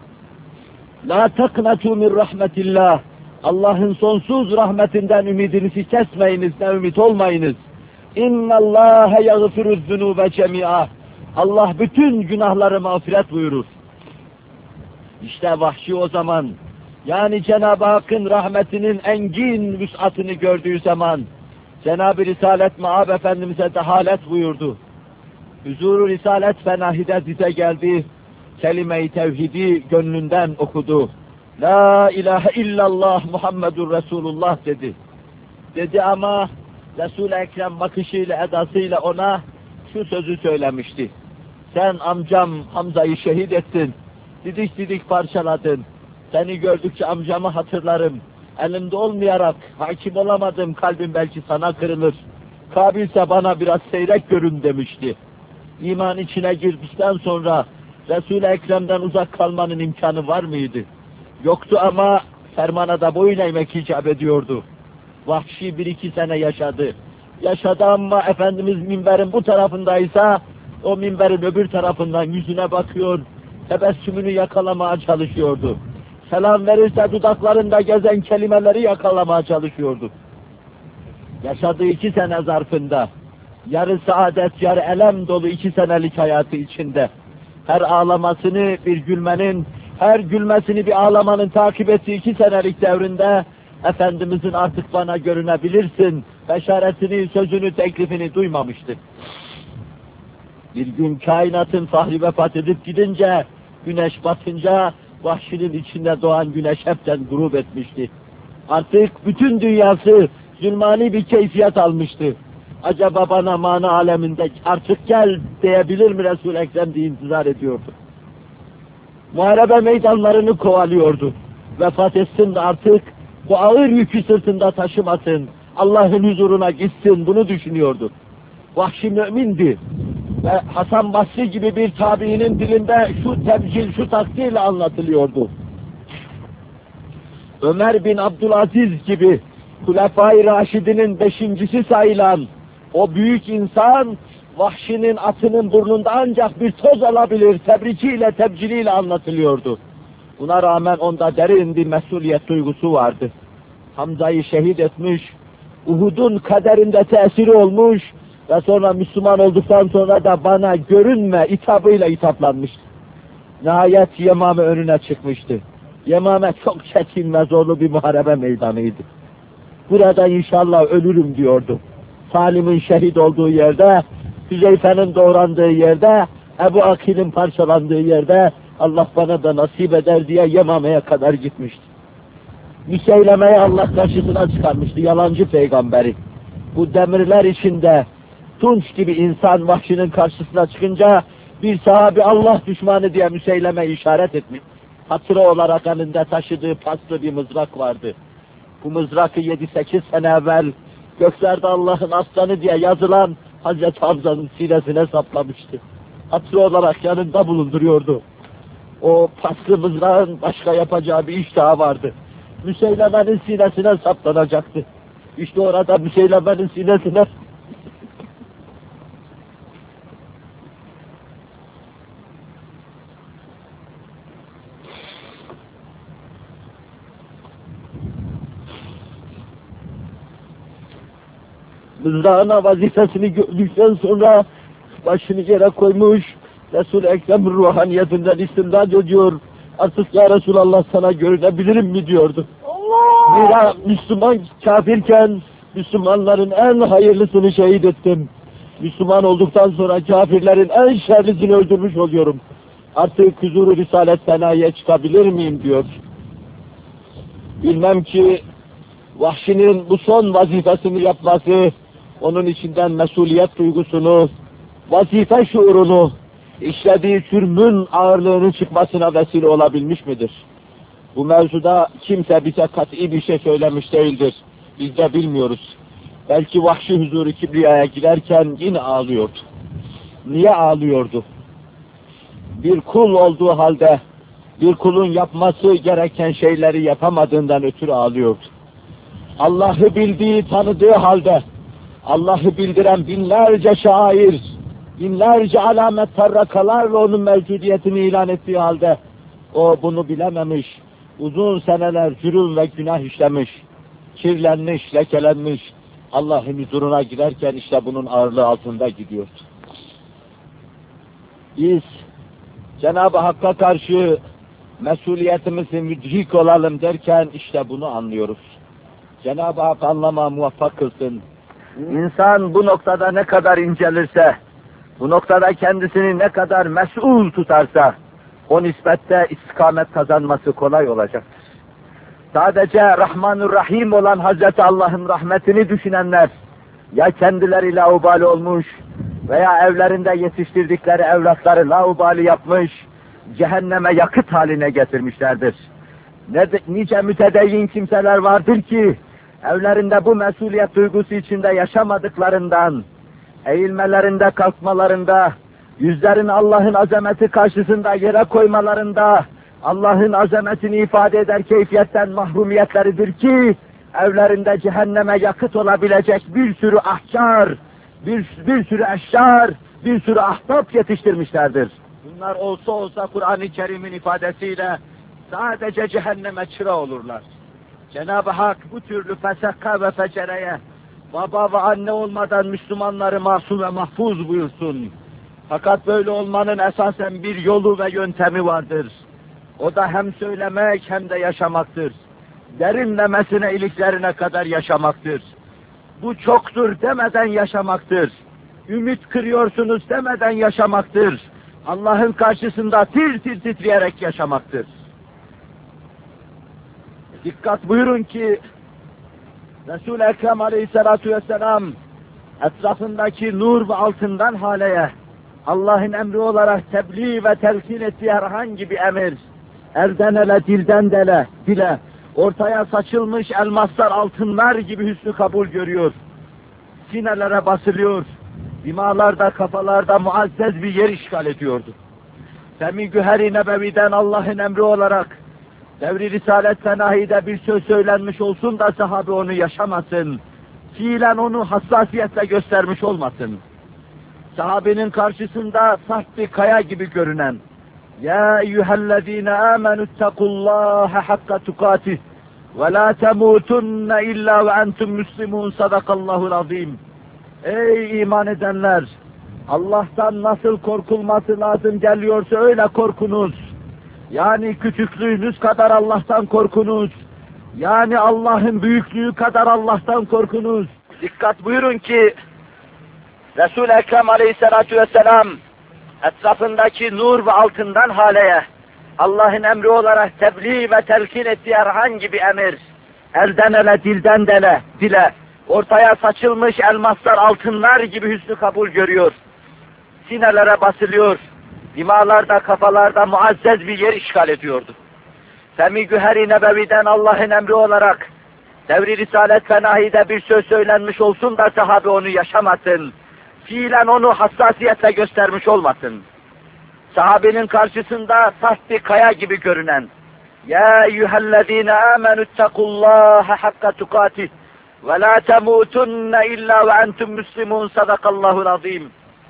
La taknatu min rahmetillah. Allah'ın sonsuz rahmetinden ümidinizi kesmeyiniz, ne ümit olmayınız. İnnallâhe yagfiruz zunûbe cemî'a. Allah bütün günahları mağfiret buyurur. İşte vahşi o zaman, yani Cenab-ı Hakk'ın rahmetinin engin vüs'atını gördüğü zaman, Cenab-ı Risalet Ma'ab Efendimiz'e dehalet buyurdu. Huzur-u Risalet Fenahide dize geldi, kelime-i tevhidi gönlünden okudu. La ilahe illallah Muhammedur Resulullah dedi. Dedi ama Resul-i Ekrem bakışıyla, edasıyla ona şu sözü söylemişti. Sen amcam Hamza'yı şehit ettin, didik didik parçaladın. Seni gördükçe amcamı hatırlarım. Elimde olmayarak hakim olamadım, kalbim belki sana kırılır. Kabilse bana biraz seyrek görün demişti. İman içine girdikten sonra Resul-i Ekrem'den uzak kalmanın imkanı var mıydı? Yoktu ama fermana da boyun eğmek icap ediyordu. Vahşi 1-2 sene yaşadı. Yaşadı ama Efendimiz minberin bu tarafındaysa, o minberin öbür tarafından yüzüne bakıyor, tebessümünü yakalamaya çalışıyordu. Selam verirse dudaklarında gezen kelimeleri yakalamaya çalışıyordu. Yaşadığı 2 sene zarfında, yarı saadet, yarı elem dolu 2 senelik hayatı içinde, her ağlamasını bir gülmenin, her gülmesini bir ağlamanın takip ettiği 2 senelik devrinde, Efendimizin artık bana görünebilirsin, beşaretini, sözünü, teklifini duymamıştı. Bir gün kainatın fahri vefat edip gidince, güneş batınca, vahşinin içinde doğan güneş hepten grup etmişti. Artık bütün dünyası zulmani bir keyfiyet almıştı. Acaba bana mana aleminde artık gel diyebilir mi Resul-i Ekrem diye intizar ediyordu. Muharebe meydanlarını kovalıyordu. Vefat etsin de artık bu ağır yükü sırtında taşımasın, Allah'ın huzuruna gitsin, bunu düşünüyordu. Vahşi mümindi ve Hasan Basri gibi bir tabiinin dilinde şu temcil, şu takdirle anlatılıyordu. Ömer bin Abdülaziz gibi Hulefai Raşidinin 5.'si sayılan o büyük insan, vahşinin atının burnunda ancak bir toz alabilir, tebriciyle, tebciliyle anlatılıyordu. Buna rağmen onda derin bir mesuliyet duygusu vardı. Hamza'yı şehit etmiş, Uhud'un kaderinde tesiri olmuş ve sonra Müslüman olduktan sonra da bana görünme hitabıyla hitaplanmıştı. Nihayet Yemame önüne çıkmıştı. Yemame çok çetin ve zorlu bir muharebe meydanıydı. Burada inşallah ölürüm diyordu. Salim'in şehit olduğu yerde, Hüzeyfe'nin doğrandığı yerde, Ebu Akil'in parçalandığı yerde Allah bana da nasip eder diye Yemame'ye kadar gitmişti. Müseyleme'yi Allah karşısına çıkarmıştı, yalancı peygamberi. Bu demirler içinde tunç gibi insan vahşinin karşısına çıkınca bir sahabi Allah düşmanı diye Müseyleme işaret etmiş. Hatıra olarak elinde taşıdığı paslı bir mızrak vardı. Bu mızrakı 7-8 sene evvel göklerde Allah'ın aslanı diye yazılan Hazreti Hamza'nın sinesine saplamıştı. Hatıra olarak yanında bulunduruyordu. O paslı mızrağın başka yapacağı bir iş daha vardı. Müseyleme'nin sinesine saplanacaktı. İşte orada Müseyleme'nin sinesine mızrağına vazifesini gördükten sonra başını yere koymuş, Resul-i Ekrem'in ruhaniyetinden istimdad ediyor. Artık ya Resulallah sana görünebilirim mi diyordu. Zira Müslüman kafirken Müslümanların en hayırlısını şehit ettim. Müslüman olduktan sonra kafirlerin en şerlisini öldürmüş oluyorum. Artık huzur-u Risalet Sena'ya çıkabilir miyim diyor. Bilmem ki Vahşi'nin bu son vazifesini yapması, onun içinden mesuliyet duygusunu, vazife şuurunu, işlediği sürmün ağırlığının çıkmasına vesile olabilmiş midir? Bu mevzuda kimse bize kat'i bir şey söylemiş değildir. Biz de bilmiyoruz. Belki Vahşi huzuru kibriyaya giderken yine ağlıyordu. Niye ağlıyordu? Bir kul olduğu halde, bir kulun yapması gereken şeyleri yapamadığından ötürü ağlıyordu. Allah'ı bildiği, tanıdığı halde, Allah'ı bildiren binlerce şair, binlerce alamet tarrakalarla onun mevcudiyetini ilan ettiği halde, o bunu bilememiş, uzun seneler cürüm ve günah işlemiş, kirlenmiş, lekelenmiş, Allah'ın huzuruna giderken işte bunun ağırlığı altında gidiyordu. Biz Cenab-ı Hakk'a karşı mesuliyetimizi müdrik olalım derken işte bunu anlıyoruz. Cenab-ı Hak anlama muvaffak kılsın. İnsan bu noktada ne kadar incelirse, bu noktada kendisini ne kadar mesul tutarsa, o nispette istikamet kazanması kolay olacaktır. Sadece Rahmanur-Rahim olan Hazreti Allah'ın rahmetini düşünenler, ya kendileri laubali olmuş veya evlerinde yetiştirdikleri evlatları laubali yapmış, cehenneme yakıt haline getirmişlerdir. Nice mütedeyyin kimseler vardır ki, evlerinde bu mesuliyet duygusu içinde yaşamadıklarından, eğilmelerinde, kalkmalarında, yüzlerini Allah'ın azameti karşısında yere koymalarında, Allah'ın azametini ifade eder keyfiyetten mahrumiyetleridir ki, evlerinde cehenneme yakıt olabilecek bir sürü ahkar, bir sürü eşyar, bir sürü ahtap yetiştirmişlerdir. Bunlar olsa Kur'an-ı Kerim'in ifadesiyle sadece cehenneme çıra olurlar. Cenab-ı Hak bu türlü fesakka ve fecereye, baba ve anne olmadan Müslümanları masum ve mahfuz buyursun. Fakat böyle olmanın esasen bir yolu ve yöntemi vardır. O da hem söylemek hem de yaşamaktır. Derinlemesine iliklerine kadar yaşamaktır. Bu çoktur demeden yaşamaktır. Ümit kırıyorsunuz demeden yaşamaktır. Allah'ın karşısında tir tir titreyerek yaşamaktır. Dikkat buyurun ki Resul-i Ekrem Aleyhisselatü Vesselam etrafındaki nur ve altından haleye Allah'ın emri olarak tebliğ ve telkin ettiği herhangi bir emir, elden ele, dilden dile, ortaya saçılmış elmaslar, altınlar gibi hüsnü kabul görüyor. Sinelere basılıyor, dimalarda, kafalarda muazzez bir yer işgal ediyordu. Femi Güher-i Nebevi'den Allah'ın emri olarak, devri Risalet Senahi'de bir söz söylenmiş olsun da sahabe onu yaşamasın, fiilen onu hassasiyetle göstermiş olmasın. Sahabenin karşısında sert bir kaya gibi görünen, Ya eyyühellezine amenüttekullâhe hakka tukatih ve la temutunne illa ve entum müslimun sadakallahul azim. Ey iman edenler! Allah'tan nasıl korkulması lazım geliyorsa öyle korkunuz. Yani küçüklüğünüz kadar Allah'tan korkunuz. Yani Allah'ın büyüklüğü kadar Allah'tan korkunuz. Dikkat buyurun ki Resul-i Ekrem Aleyhisselatü Vesselam etrafındaki nur ve altından haleye Allah'ın emri olarak tebliğ ve telkin ettiği herhangi bir emir, elden ele, dilden dile, ortaya saçılmış elmaslar, altınlar gibi hüsnü kabul görüyor. Sinelere basılıyor, dimalarda, kafalarda muazzez bir yer işgal ediyordu. Femi Güher-i Nebevi'den Allah'ın emri olarak devri Risalet Fenahi'de bir söz söylenmiş olsun da sahabe onu yaşamasın, fiilen onu hassasiyetle göstermiş olmasın. Sahabenin karşısında sert bir kaya gibi görünen, Ya eyyühellezine amenüttekullâhe hakka tukatih ve la temutunne illa ve entum müslimun sadakallahul azim.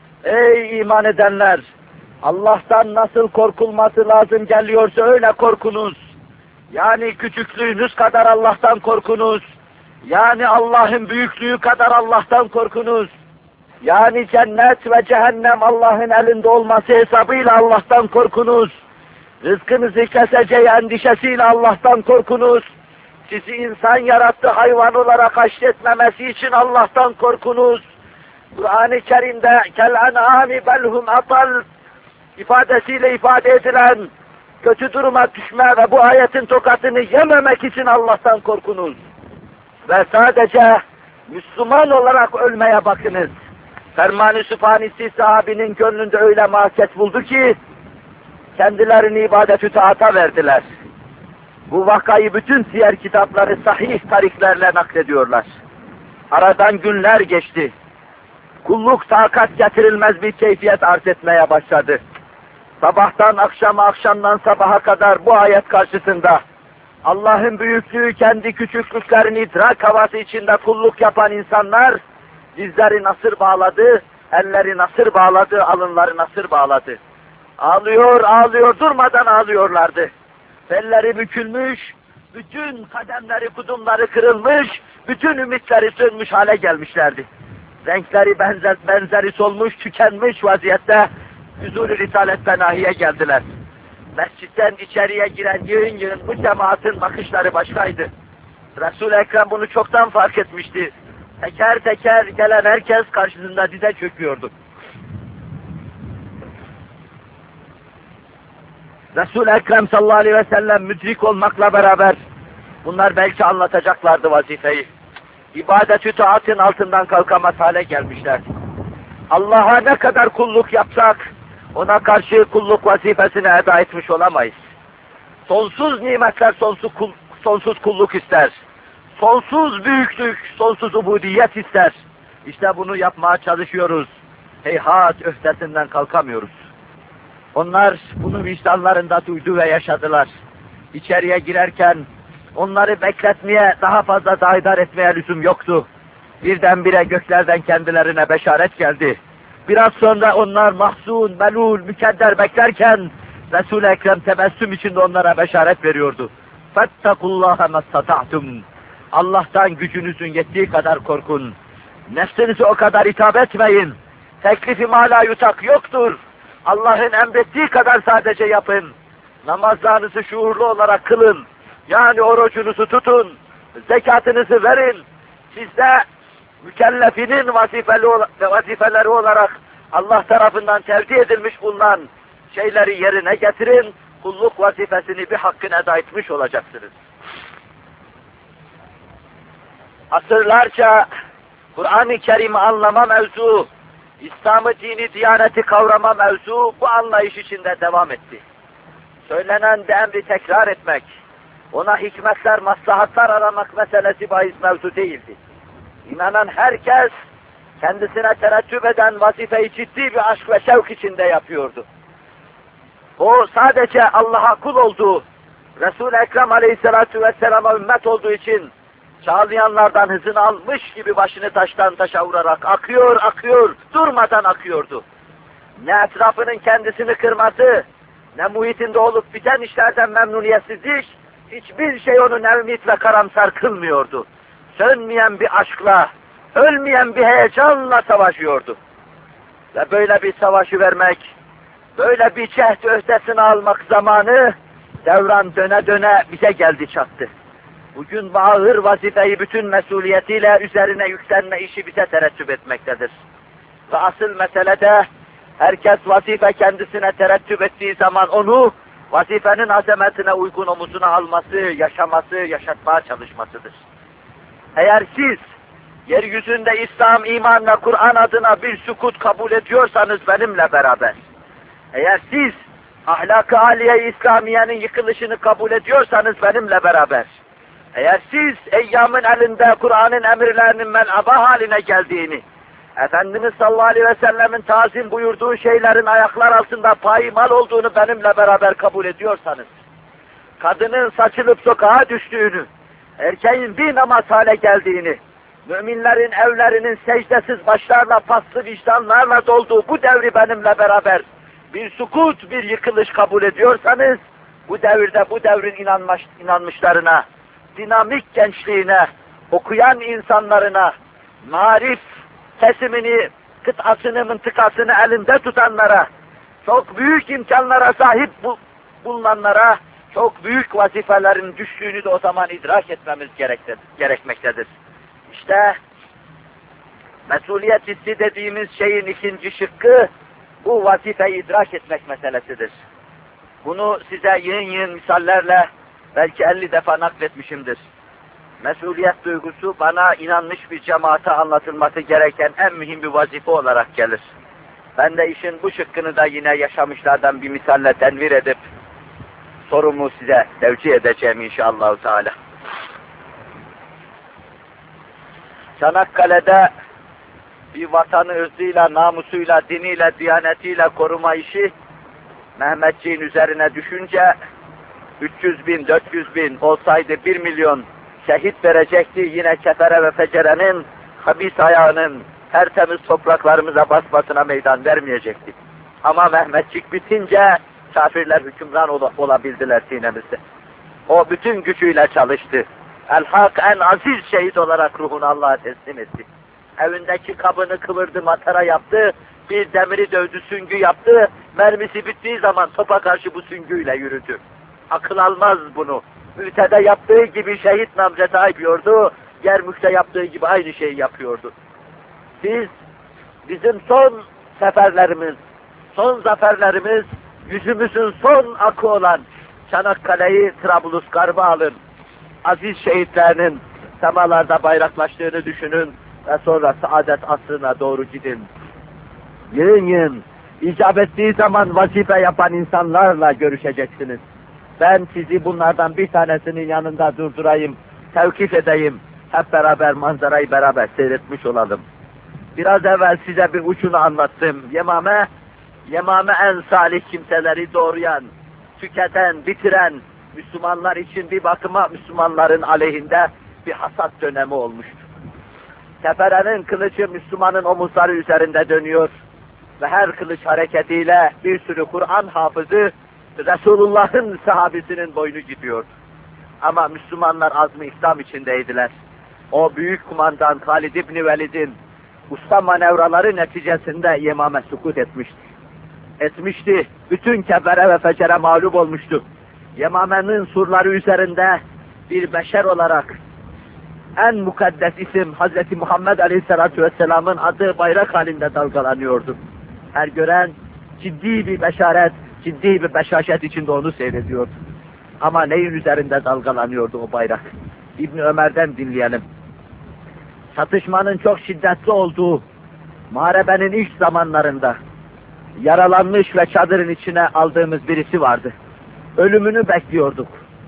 Ey iman edenler! Allah'tan nasıl korkulması lazım geliyorsa öyle korkunuz. Yani küçüklüğünüz kadar Allah'tan korkunuz. Yani Allah'ın büyüklüğü kadar Allah'tan korkunuz. Yani cennet ve cehennem Allah'ın elinde olması hesabıyla Allah'tan korkunuz. Rızkınızı keseceği endişesiyle Allah'tan korkunuz. Sizi insan yarattı, hayvan olarak haşretmemesi için Allah'tan korkunuz. Kur'an-ı Kerim'de kel-en'âmi belhum atal ifadesiyle ifade edilen kötü duruma düşme ve bu ayetin tokatını yememek için Allah'tan korkunuz. Ve sadece Müslüman olarak ölmeye bakınız. Ferman-ı Sübhanisi sahabinin gönlünde öyle mahket buldu ki kendilerini ibadet-ü taata verdiler. Bu vakayı bütün siyer kitapları sahih tariklerle naklediyorlar. Aradan günler geçti. Kulluk takat getirilmez bir keyfiyet arz etmeye başladı. Sabahtan akşama, akşamdan sabaha kadar bu ayet karşısında Allah'ın büyüklüğü, kendi küçüklüklerini idrak havası içinde kulluk yapan insanlar dizleri nasır bağladı, elleri nasır bağladı, alınları nasır bağladı. Ağlıyor, ağlıyor, durmadan ağlıyorlardı. Belleri bükülmüş, bütün kademleri, kudumları kırılmış, bütün ümitleri sönmüş hale gelmişlerdi. Renkleri benzeri solmuş, tükenmiş vaziyette huzur-u risalet penahiye geldiler. Mescitten içeriye giren yığın yığın bu cemaatin bakışları başkaydı. Resul-i Ekrem bunu çoktan fark etmişti. Teker teker gelen herkes karşısında dize çöküyordu. Resul-i Ekrem sallallahu aleyhi ve sellem müdrik olmakla beraber bunlar belki anlatacaklardı vazifeyi. İbadet-ü taatın altından kalkamaz hale gelmişler. Allah'a ne kadar kulluk yapsak ona karşı kulluk vazifesini eda etmiş olamayız. Sonsuz nimetler sonsuz kulluk ister. Sonsuz büyüklük, sonsuz ubudiyet ister. İşte bunu yapmaya çalışıyoruz. Heyhat öhdesinden kalkamıyoruz. Onlar bunu vicdanlarında duydu ve yaşadılar. İçeriye girerken onları bekletmeye, daha fazla daidar etmeye lüzum yoktu. Birdenbire göklerden kendilerine beşaret geldi. Biraz sonra onlar mahzun, melul, mükedder beklerken Resul-i Ekrem tebessüm içinde onlara beşaret veriyordu. فَاتَّقُوا اللّٰهَ مَسْتَطَعْتُمْ Allah'tan gücünüzün yettiği kadar korkun. Nefsinize o kadar hitap etmeyin. Teklifi mala yutak yoktur. Allah'ın emrettiği kadar sadece yapın. Namazlarınızı şuurlu olarak kılın. Yani orucunuzu tutun. Zekatınızı verin. Siz de mükellefinin vazifeleri olarak Allah tarafından tevdi edilmiş bulunan şeyleri yerine getirin. Kulluk vazifesini bir hakkın eda etmiş olacaksınız. Asırlarca Kur'an-ı Kerim'i anlama mevzu, İslam'ı, dini, diyaneti kavrama mevzu bu anlayış içinde devam etti. Söylenen de emri tekrar etmek, ona hikmetler, maslahatlar aramak meselesi bahis mevzu değildi. İnanan herkes kendisine terettüp eden vazifeyi ciddi bir aşk ve şevk içinde yapıyordu. O sadece Allah'a kul olduğu, Resul-i Ekrem aleyhissalatu vesselama ümmet olduğu için çağlayanlardan hızını almış gibi başını taştan taşa vurarak akıyor, durmadan akıyordu. Ne etrafının kendisini kırması, ne muhitinde olup biten işlerden memnuniyetsizlik, hiçbir şey onu nevmit ve karamsar kılmıyordu. Sönmeyen bir aşkla, ölmeyen bir heyecanla savaşıyordu. Ve böyle bir savaşı vermek, böyle bir cehd öhdesine almak zamanı, devran döne döne bize geldi çattı. Bugün bu ağır vazifeyi bütün mesuliyetiyle üzerine yüklenme işi bize terettüp etmektedir. Ve asıl meselede herkes vazife kendisine terettüp ettiği zaman onu vazifenin azametine uygun omuzuna alması, yaşaması, yaşatmaya çalışmasıdır. Eğer siz yeryüzünde İslam, iman ve Kur'an adına bir sükut kabul ediyorsanız benimle beraber, eğer siz ahlak-ı âliye-i İslamiye'nin yıkılışını kabul ediyorsanız benimle beraber, eğer siz eyyamın elinde Kur'an'ın emirlerinin men'aba haline geldiğini, Efendimiz sallallahu aleyhi ve sellemin tazim buyurduğu şeylerin ayaklar altında payimal olduğunu benimle beraber kabul ediyorsanız, kadının saçılıp sokağa düştüğünü, erkeğin bir namaz hale geldiğini, müminlerin evlerinin secdesiz başlarla, paslı vicdanlarla dolduğu bu devri benimle beraber bir sukut, bir yıkılış kabul ediyorsanız, bu devirde bu devrin inanmışlarına, dinamik gençliğine, okuyan insanlarına, marif kesimini, kıtasını, mıntıkasını elinde tutanlara, çok büyük imkanlara sahip bulunanlara, çok büyük vazifelerin düştüğünü de o zaman idrak etmemiz gerekmektedir. İşte mesuliyet hissi dediğimiz şeyin ikinci şıkkı, bu vazifeyi idrak etmek meselesidir. Bunu size yığın misallerle belki 50 defa nakletmişimdir. Mesuliyet duygusu bana inanmış bir cemaate anlatılması gereken en mühim bir vazife olarak gelir. Ben de işin bu şıkkını da yine yaşamışlardan bir misalle tenvir edip sorumu size tevcih edeceğim inşallah Teala. Çanakkale'de bir vatanı ırzıyla, namusuyla, diniyle, diyanetiyle koruma işi Mehmetçiğin üzerine düşünce 300 bin, 400 bin olsaydı 1 milyon şehit verecekti, yine kefere ve fecerenin habis ayağının tertemiz topraklarımıza basmasına meydan vermeyecekti. Ama Mehmetçik bitince kafirler hükümran olabildiler sinemizde. O bütün gücüyle çalıştı. El-Hak en aziz şehit olarak ruhunu Allah'a teslim etti. Evindeki kabını kıvırdı, matara yaptı, bir demiri dövdü, süngü yaptı, mermisi bittiği zaman topa karşı bu süngüyle yürüdü. Akıl almaz bunu. Mü'tede yaptığı gibi şehit namzete ayıpıyordu, Yermük'te yaptığı gibi aynı şeyi yapıyordu. Bizim son seferlerimiz, son zaferlerimiz, yüzümüzün son akı olan Çanakkale'yi Trablusgarp'a alın. Aziz şehitlerinin semalarda bayraklaştığını düşünün ve sonra saadet asrına doğru gidin. Yığın, icap ettiği zaman vazife yapan insanlarla görüşeceksiniz. Ben sizi bunlardan bir tanesinin yanında durdurayım, tevkif edeyim, hep beraber manzarayı beraber seyretmiş olalım. Biraz evvel size bir uçunu anlattım. Yemame en salih kimseleri doğrayan, tüketen, bitiren Müslümanlar için bir bakıma Müslümanların aleyhinde bir hasat dönemi olmuştu. Tefere'nin kılıcı Müslümanın omuzları üzerinde dönüyor ve her kılıç hareketiyle bir sürü Kur'an hafızı Resulullah'ın sahabesinin boynu gidiyordu. Ama Müslümanlar azm-ı İslam içindeydiler. O büyük kumandan Halid İbni Velid'in usta manevraları neticesinde Yemame sukut etmişti. Bütün kefere ve fecere mağlup olmuştu. Yemame'nin surları üzerinde bir beşer olarak en mukaddes isim Hz. Muhammed Aleyhisselatü Vesselam'ın adı bayrak halinde dalgalanıyordu. Her gören ciddi bir beşaret, ciddi bir beşaşet içinde onu seyrediyordu. Ama neyin üzerinde dalgalanıyordu o bayrak? İbn Ömer'den dinleyelim. Çatışmanın çok şiddetli olduğu muharebenin ilk zamanlarında yaralanmış ve çadırın içine aldığımız birisi vardı. Ölümünü bekliyorduk.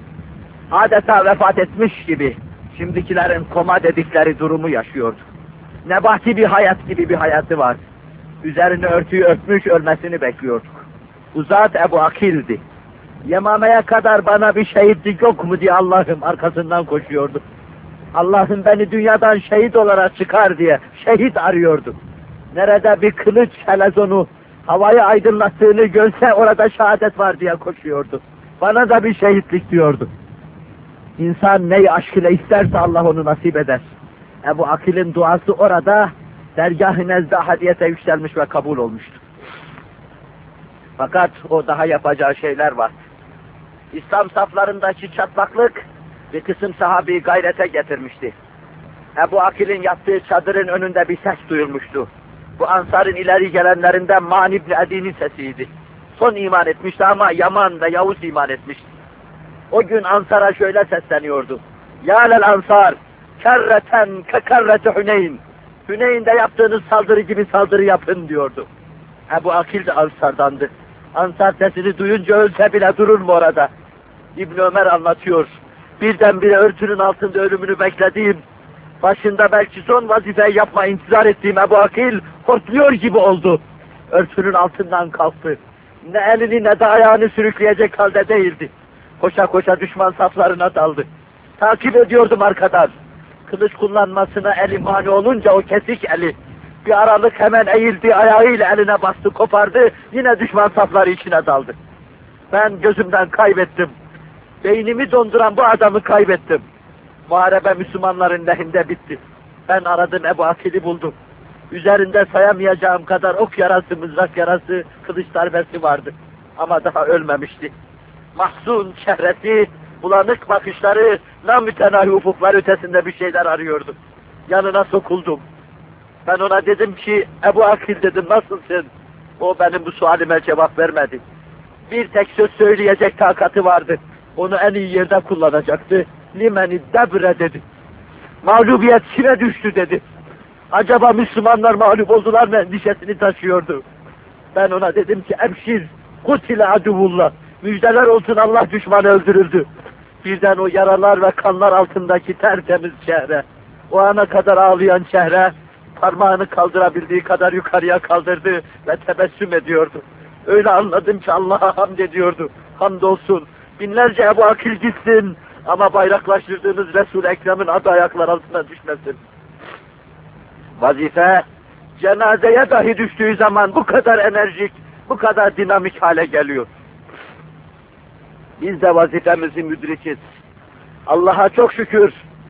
Adeta vefat etmiş gibi şimdikilerin koma dedikleri durumu yaşıyordu. Nebati bir hayat gibi bir hayatı vardı. Üzerine örtüyü örtmüş ölmesini bekliyorduk. Bu zat Ebu Akil'di. Yemame'ye kadar bana bir şehitlik yok mu diye Allah'ım arkasından koşuyordu. Allah'ım beni dünyadan şehit olarak çıkar diye şehit arıyordu. Nerede bir kılıç helezonu havayı aydınlattığını görse orada şehadet var diye koşuyordu. Bana da bir şehitlik diyordu. İnsan neyi aşk ile isterse Allah onu nasip eder. Ebu Akil'in duası orada dergâh-ı nezd-i hadiyete yükselmiş ve kabul olmuştu. Fakat o daha yapacağı şeyler var. İslam saflarındaki çatlaklık bir kısım sahabeyi gayrete getirmişti. Ebu Akil'in yattığı çadırın önünde bir ses duyulmuştu. Bu Ansar'ın ileri gelenlerinden Man İbni Adi'nin sesiydi. Son iman etmişti ama Yaman ve Yavuz iman etmişti. O gün Ansar'a şöyle sesleniyordu. Ya lel Ansar, kerreten kekerreti Hüneyn. Hüneyn'de yaptığınız saldırı gibi saldırı yapın diyordu. Ebu Akil de Ansar'dandı. Ansar sesini duyunca ölse bile durur mu orada? İbn Ömer anlatıyor. Birdenbire örtünün altında ölümünü beklediğim, başında belki son vazifeyi yapma intizar ettiğim Ebu Akil hortluyor gibi oldu. Örtünün altından kalktı. Ne elini ne de ayağını sürükleyecek halde değildi. Koşa koşa düşman saflarına daldı. Takip ediyordum arkadan. Kılıç kullanmasına eli mani olunca o kesik eli bir aralık hemen eğildi, ayağıyla eline bastı, kopardı, yine düşman safları içine daldı. Ben gözümden kaybettim. Beynimi donduran bu adamı kaybettim. Muharebe Müslümanların lehinde bitti. Ben aradım, Ebu Akil'i buldum. Üzerinde sayamayacağım kadar ok yarası, mızrak yarası, kılıç darbesi vardı. Ama daha ölmemişti. Mahzun çehresi, bulanık bakışları, namütenahi ufuklar ötesinde bir şeyler arıyordu. Yanına sokuldum. Ben ona dedim ki, Ebu Akil dedim, nasılsın? O benim bu sualime cevap vermedi. Bir tek söz söyleyecek takatı vardı. Onu en iyi yerde kullanacaktı. Limeni debre dedi. Mağlubiyet kime düştü dedi. Acaba Müslümanlar mağlup oldular mı endişesini taşıyordu. Ben ona dedim ki, Ebşir, kutile aduvullah. Müjdeler olsun, Allah düşmanı öldürüldü. Birden o yaralar ve kanlar altındaki tertemiz çehre, o ana kadar ağlayan çehre, parmağını kaldırabildiği kadar yukarıya kaldırdı ve tebessüm ediyordu. Öyle anladım ki Allah'a hamd ediyordu. Hamdolsun. Binlerce Ebu Akil gitsin ama bayraklaştırdığınız Resul-i Ekrem'in adı ayaklar altına düşmesin. Vazife, cenazeye dahi düştüğü zaman bu kadar enerjik, bu kadar dinamik hale geliyor. Biz de vazifemizi müdrikiz. Allah'a çok şükür,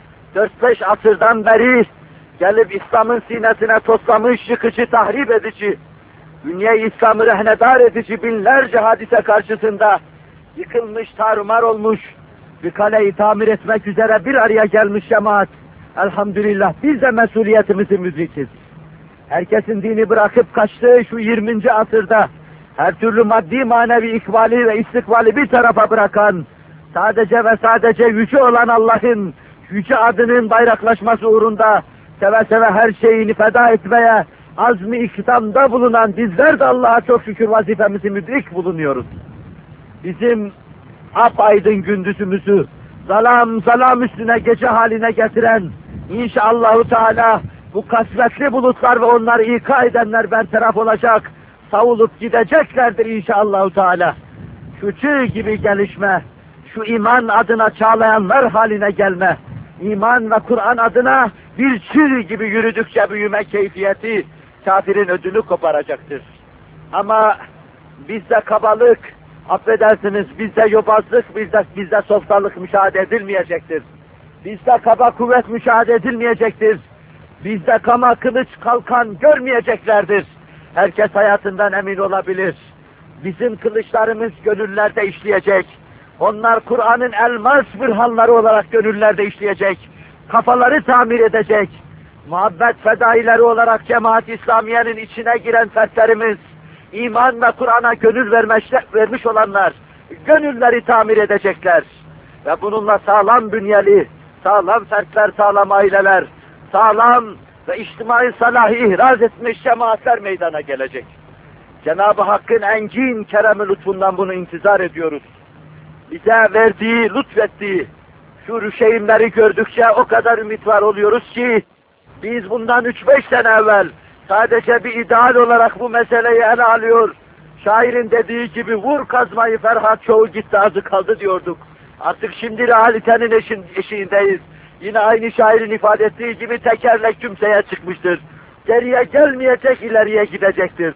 4-5 asırdan beri gelip İslam'ın sinesine toslamış, yıkıcı, tahrip edici, dünya-i İslam'ı rehnedar edici binlerce hadise karşısında yıkılmış, tarumar olmuş, bir kaleyi tamir etmek üzere bir araya gelmiş cemaat. Elhamdülillah biz de mesuliyetimizi müdrikiz. Herkesin dini bırakıp kaçtığı şu 20. asırda her türlü maddi manevi ikbali ve istikbali bir tarafa bırakan, sadece ve sadece yüce olan Allah'ın yüce adının bayraklaşması uğrunda seve seve her şeyini feda etmeye azmi ikdamda bulunan bizler de Allah'a çok şükür vazifemizi müdrik bulunuyoruz. Bizim apaydın gündüzümüzü zalam üstüne gece haline getiren inşallahü teala bu kasvetli bulutlar ve onları ika edenler bertaraf olacak, savulup gideceklerdir inşallahü teala. Şu çığ gibi gelişme, şu iman adına çağlayanlar haline gelme, iman ve Kur'an adına bir çığ gibi yürüdükçe büyüme keyfiyeti kafirin ödünü koparacaktır. Ama bizde kabalık, affedersiniz, bizde yobazlık, bizde softalık müşahede edilmeyecektir. Bizde kaba kuvvet müşahede edilmeyecektir. Bizde kama kılıç kalkan görmeyeceklerdir. Herkes hayatından emin olabilir. Bizim kılıçlarımız gönüllerde işleyecek. Onlar Kur'an'ın elmas bürhanları olarak gönüllerde işleyecek. Kafaları tamir edecek. Muhabbet fedaileri olarak cemaat-i İslamiye'nin içine giren fertlerimiz, iman ve Kur'an'a gönül vermiş olanlar, gönülleri tamir edecekler. Ve bununla sağlam bünyeli, sağlam fertler, sağlam aileler, sağlam ve içtimai salahı ihraz etmiş cemaatler meydana gelecek. Cenab-ı Hakk'ın engin kerem-i lütfundan bunu intizar ediyoruz. Bize verdiği, lütfettiği şu rüşeğimleri gördükçe o kadar ümit var oluyoruz ki, biz bundan 3-5 sene evvel sadece bir ideal olarak bu meseleyi ele alıyor, şairin dediği gibi vur kazmayı Ferhat çoğu gitti azı kaldı diyorduk. Artık şimdi realitenin eşiğindeyiz. Yine aynı şairin ifade ettiği gibi tekerlek kimseye çıkmıştır. Geriye gelmeyecek, ileriye gidecektir.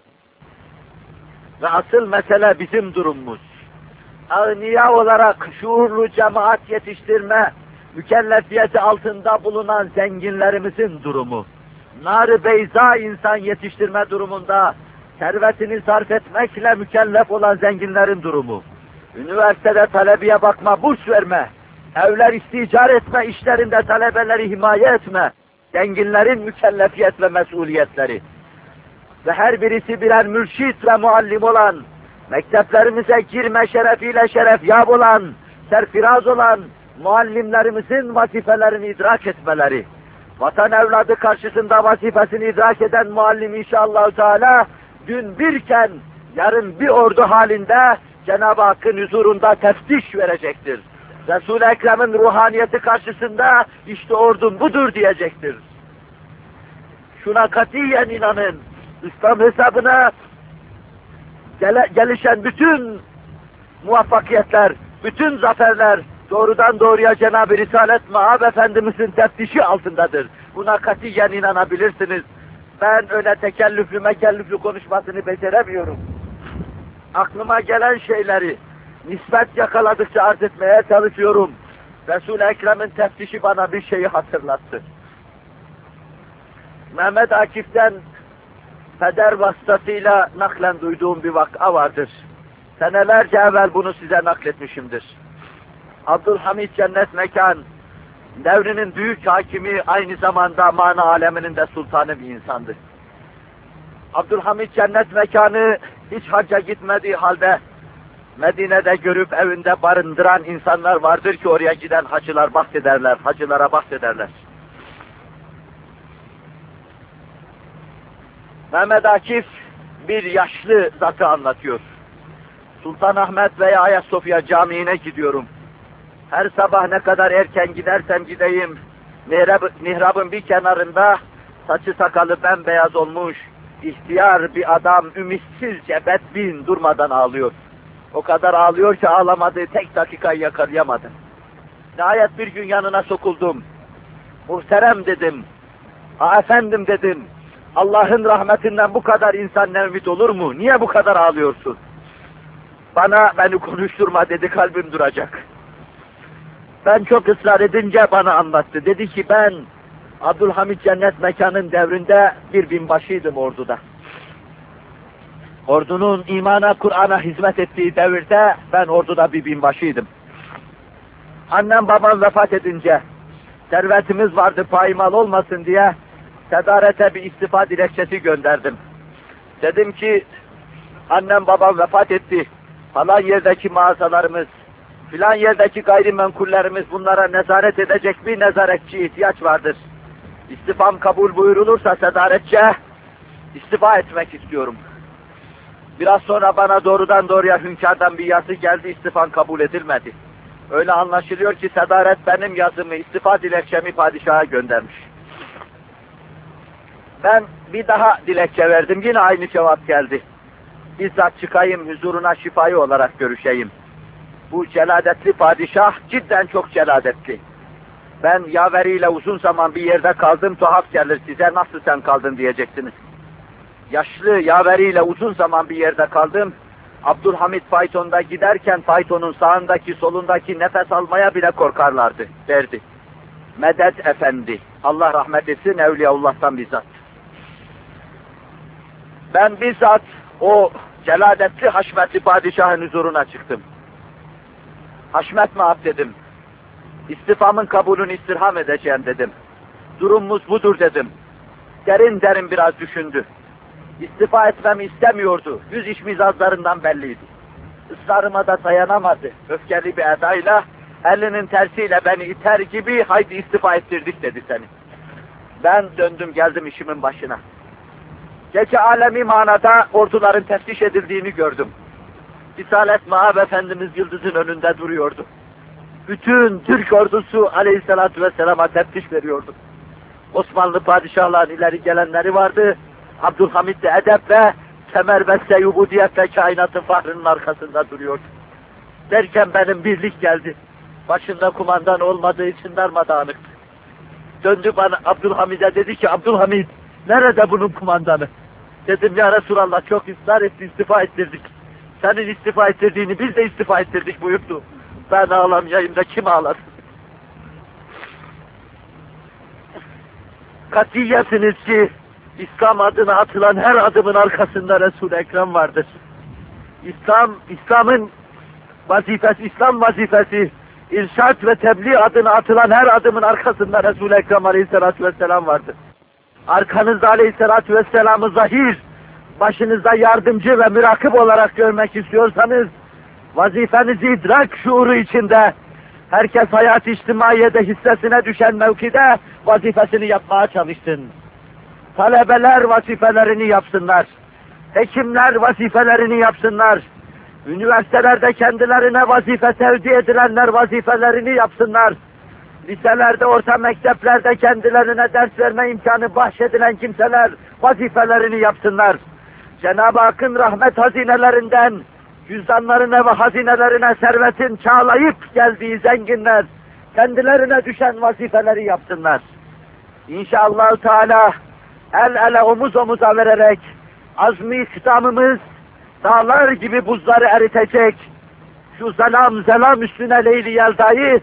Ve asıl mesele bizim durumumuz. Ağniya olarak şuurlu cemaat yetiştirme mükellefiyeti altında bulunan zenginlerimizin durumu. Nar-ı beyza insan yetiştirme durumunda servetini sarf etmekle mükellef olan zenginlerin durumu. Üniversitede talebeye bakma, burs verme, evler isticar etme, işlerinde talebeleri himaye etme, zenginlerin mükellefiyet ve mesuliyetleri. Ve her birisi birer mürşit ve muallim olan, mekteplerimize girme şerefiyle şerefyab olan, serfiraz olan muallimlerimizin vazifelerini idrak etmeleri. Vatan evladı karşısında vazifesini idrak eden muallim inşallah Teala, dün birken yarın bir ordu halinde Cenab-ı Hakk'ın huzurunda teftiş verecektir. Resul-i Ekrem'in ruhaniyeti karşısında işte ordum budur diyecektir. Şuna katiyen inanın, İslam hesabına gelişen bütün muvaffakiyetler, bütün zaferler doğrudan doğruya Cenab-ı Risalet Maab Efendimiz'in teftişi altındadır. Buna katiyen inanabilirsiniz. Ben öyle tekellüflü konuşmasını beceremiyorum. Aklıma gelen şeyleri nispet yakaladıkça arz etmeye çalışıyorum. Resul-i Ekrem'in teftişi bana bir şeyi hatırlattı. Mehmet Akif'ten peder vasıtasıyla naklen duyduğum bir vaka vardır. Senelerce evvel bunu size nakletmişimdir. Abdülhamid Cennet Mekan, devrinin büyük hakimi, aynı zamanda mana aleminin de sultanı bir insandı. Abdülhamid Cennet Mekanı hiç hacca gitmediği halde Medine'de görüp evinde barındıran insanlar vardır ki oraya giden hacılar bahsederler, hacılara bahsederler. Mehmet Akif bir yaşlı zatı anlatıyor. Sultanahmet veya Ayasofya Camii'ne gidiyorum. Her sabah ne kadar erken gidersem gideyim, mihrabın bir kenarında saçı sakalı bembeyaz olmuş, ihtiyar bir adam ümitsizce bedbin durmadan ağlıyor. O kadar ağlıyor ki ağlamadığı tek dakikayı yakalayamadım. Nihayet bir gün yanına sokuldum. Muhterem dedim, efendim dedim, Allah'ın rahmetinden bu kadar insan nevmit olur mu? Niye bu kadar ağlıyorsun? Beni konuşturma dedi, kalbim duracak. Ben çok ısrar edince bana anlattı. Dedi ki ben Abdülhamid Cennet Mekan'ın devrinde bir binbaşıydım orduda. Ordunun imana, Kur'an'a hizmet ettiği devirde ben orduda bir binbaşıydım. Annem babam vefat edince servetimiz vardı payimal olmasın diye sedarete bir istifa dilekçesi gönderdim. Dedim ki annem babam vefat etti. Falan yerdeki mağazalarımız, filan yerdeki gayrimenkullerimiz, bunlara nezaret edecek bir nezaretçi ihtiyaç vardır. İstifam kabul buyurulursa sedaretçe istifa etmek istiyorum. Biraz sonra bana doğrudan doğruya hünkârdan bir yazı geldi, istifan kabul edilmedi. Öyle anlaşılıyor ki sedaret benim yazımı, istifa dilekçemi padişaha göndermiş. Ben bir daha dilekçe verdim, yine aynı cevap geldi. Bizzat çıkayım huzuruna şifayı olarak görüşeyim. Bu celadetli padişah cidden çok celadetli. Ben yaveriyle uzun zaman bir yerde kaldım, tuhaf gelir size, nasıl sen kaldın diyeceksiniz. Yaşlı yaveriyle uzun zaman bir yerde kaldım. Abdülhamid faytonda giderken faytonun sağındaki solundaki nefes almaya bile korkarlardı derdi. Medet Efendi, Allah rahmet etsin, Evliyaullah'tan bizzat. Ben bizzat o celadetli haşmetli padişahın huzuruna çıktım. Haşmet maaf dedim. İstifamın kabulünü istirham edeceğim dedim. Durumumuz budur dedim. Derin derin biraz düşündü. İstifa etmemi istemiyordu. Yüz işmizazlarından belliydi. Israrıma da dayanamadı. Öfkeli bir edayla, elinin tersiyle beni iter gibi haydi istifa ettirdik dedi seni. Ben döndüm geldim işimin başına. Gece alemi manada orduların teftiş edildiğini gördüm. Risalet Ma'ab Efendimiz yıldızın önünde duruyordu. Bütün Türk ordusu aleyhissalatu vesselama teftiş veriyordu. Osmanlı padişahların ileri gelenleri vardı. Abdülhamid de edep ve kemer ve seyubudiyet ve kainatın fahrının arkasında duruyordu. Derken benim birlik geldi. Başında kumandan olmadığı için darmadağınıktı. Döndü bana Abdülhamid'e dedi ki, Abdülhamid, nerede bunun kumandanı? Dedim ya Resulallah, çok ısrar etti, istifa ettirdik. Senin istifa ettirdiğini biz de istifa ettirdik buyurdu. Ben ağlamayayım da kim ağlasın? Katiyesiniz ki İslam adına atılan her adımın arkasında Resul-i Ekrem vardır. İslam'ın vazifesi, İslam vazifesi, irşad ve tebliğ adına atılan her adımın arkasında Resul-i Ekrem aleyhissalatu vesselam vardır. Arkanızda aleyhissalatu vesselam'ı zahir, başınızda yardımcı ve mürakip olarak görmek istiyorsanız, vazifenizi idrak şuuru içinde, herkes hayat-ı içtimaiyede hissesine düşen mevkide vazifesini yapmaya çalışsın. Talebeler vazifelerini yapsınlar. Hekimler vazifelerini yapsınlar. Üniversitelerde kendilerine vazife tevdi edilenler vazifelerini yapsınlar. Liselerde, orta mekteplerde kendilerine ders verme imkanı bahşedilen kimseler vazifelerini yapsınlar. Cenab-ı Hakk'ın rahmet hazinelerinden cüzdanlarına ve hazinelerine servetin çağlayıp geldiği zenginler kendilerine düşen vazifeleri yapsınlar. İnşallah Teala el ele omuz omuza vererek azmi ikdamımız dağlar gibi buzları eritecek, şu zelam üstüne Leyli Yelda'yı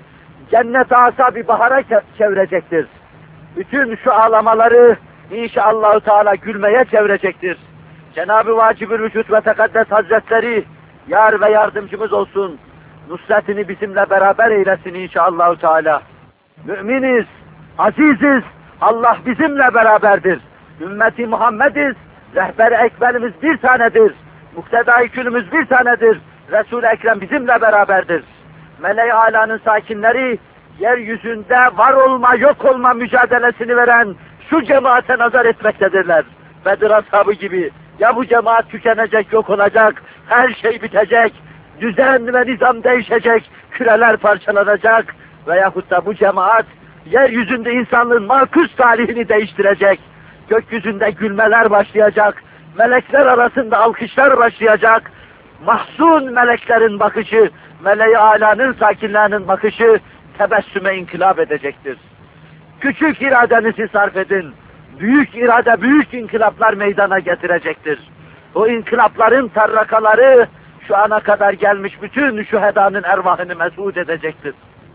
cennet asa bir bahara çevirecektir. Bütün şu ağlamaları inşallah Teala gülmeye çevirecektir. Cenab-ı Vacib-ül Vücud ve Tekaddes Hazretleri yar ve yardımcımız olsun. Nusretini bizimle beraber eylesin inşallah Teala. Müminiz, aziziz, Allah bizimle beraberdir. Ümmeti Muhammediz, rehber-i ekberimiz bir tanedir. Muktedai külümüz bir tanedir. Resul-i Ekrem bizimle beraberdir. Mele-i Ala'nın sakinleri, yeryüzünde var olma, yok olma mücadelesini veren şu cemaate nazar etmektedirler. Bedir ashabı gibi. Ya bu cemaat tükenecek, yok olacak, her şey bitecek, düzen ve nizam değişecek, küreler parçalanacak veyahut da bu cemaat yeryüzünde insanlığın makus talihini değiştirecek. Gökyüzünde gülmeler başlayacak, melekler arasında alkışlar başlayacak, mahzun meleklerin bakışı, mele-i alâ'nın sakinlerinin bakışı tebessüme inkılap edecektir. Küçük iradenizi sarf edin, büyük irade büyük inkılaplar meydana getirecektir. O inkılapların tarrakaları şu ana kadar gelmiş bütün şühedanın ervahını mesut edecektir.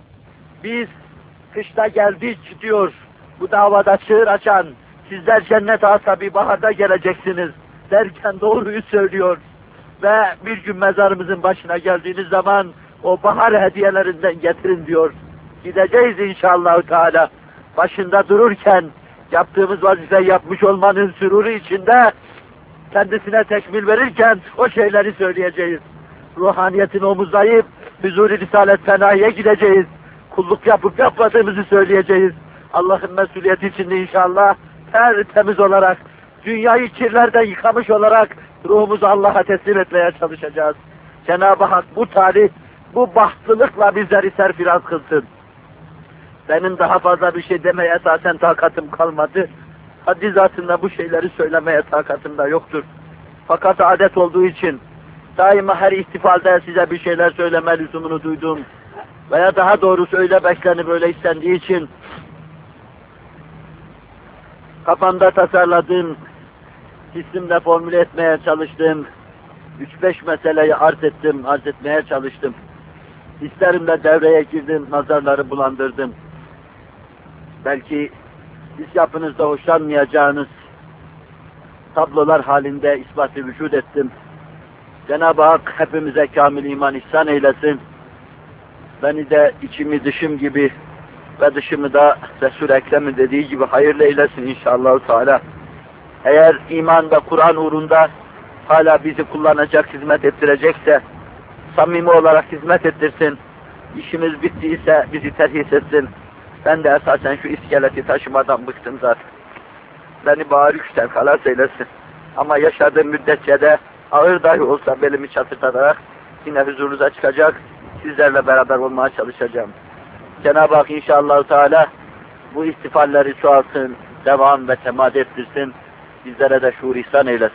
Biz kışta geldik diyor, bu davada çığır açan, sizler cennet asabi baharda geleceksiniz derken doğruyu söylüyor. Ve bir gün mezarımızın başına geldiğiniz zaman o bahar hediyelerinden getirin diyor. Gideceğiz inşallah Teala. Başında dururken yaptığımız vazifeyi yapmış olmanın süruru içinde kendisine tekmil verirken o şeyleri söyleyeceğiz. Ruhaniyetini omuzlayıp huzur-i Risalet Fenahi'ye gideceğiz. Kulluk yapıp yapmadığımızı söyleyeceğiz. Allah'ın mesuliyeti içinde inşallah tertemiz olarak, dünyayı kirlerden yıkamış olarak ruhumuzu Allah'a teslim etmeye çalışacağız. Cenab-ı Hak bu talih, bu bahtlılıkla bizleri serfiraz kılsın. Benim daha fazla bir şey demeye esasen takatım kalmadı. Haddi zatında bu şeyleri söylemeye takatım da yoktur. Fakat adet olduğu için daima her ihtifalde size bir şeyler söyleme lüzumunu duydum. Veya daha doğrusu öyle beklenip öyle istendiği için kafamda tasarladığım, hissimle formüle etmeye çalıştığım 3-5 meseleyi arz etmeye çalıştım. Hislerimle devreye girdim, nazarları bulandırdım. Belki his yapınızda hoşlanmayacağınız tablolar halinde ispat-ı vücud ettim. Cenab-ı Hak hepimize kamil iman ihsan eylesin. Beni de içimi dışım gibi ve dışımı da Resul-i Ekrem'in dediği gibi hayırlı eylesin inşallah Teala. Eğer iman ve Kur'an uğrunda hala bizi kullanacak, hizmet ettirecekse samimi olarak hizmet ettirsin. İşimiz bittiyse bizi terhis etsin. Ben de esasen şu iskeleti taşımadan bıktım zaten. Beni bari güçten halas eylesin. Ama yaşadığım müddetçe de ağır dahi olsa belimi çatırtarak yine huzurunuza çıkacak, sizlerle beraber olmaya çalışacağım. Cenab-ı Hak inşallah Teala bu istifalleri çoğalsın, devam ve temad ettirsin. Bizlere de şuur ihsan eylesin.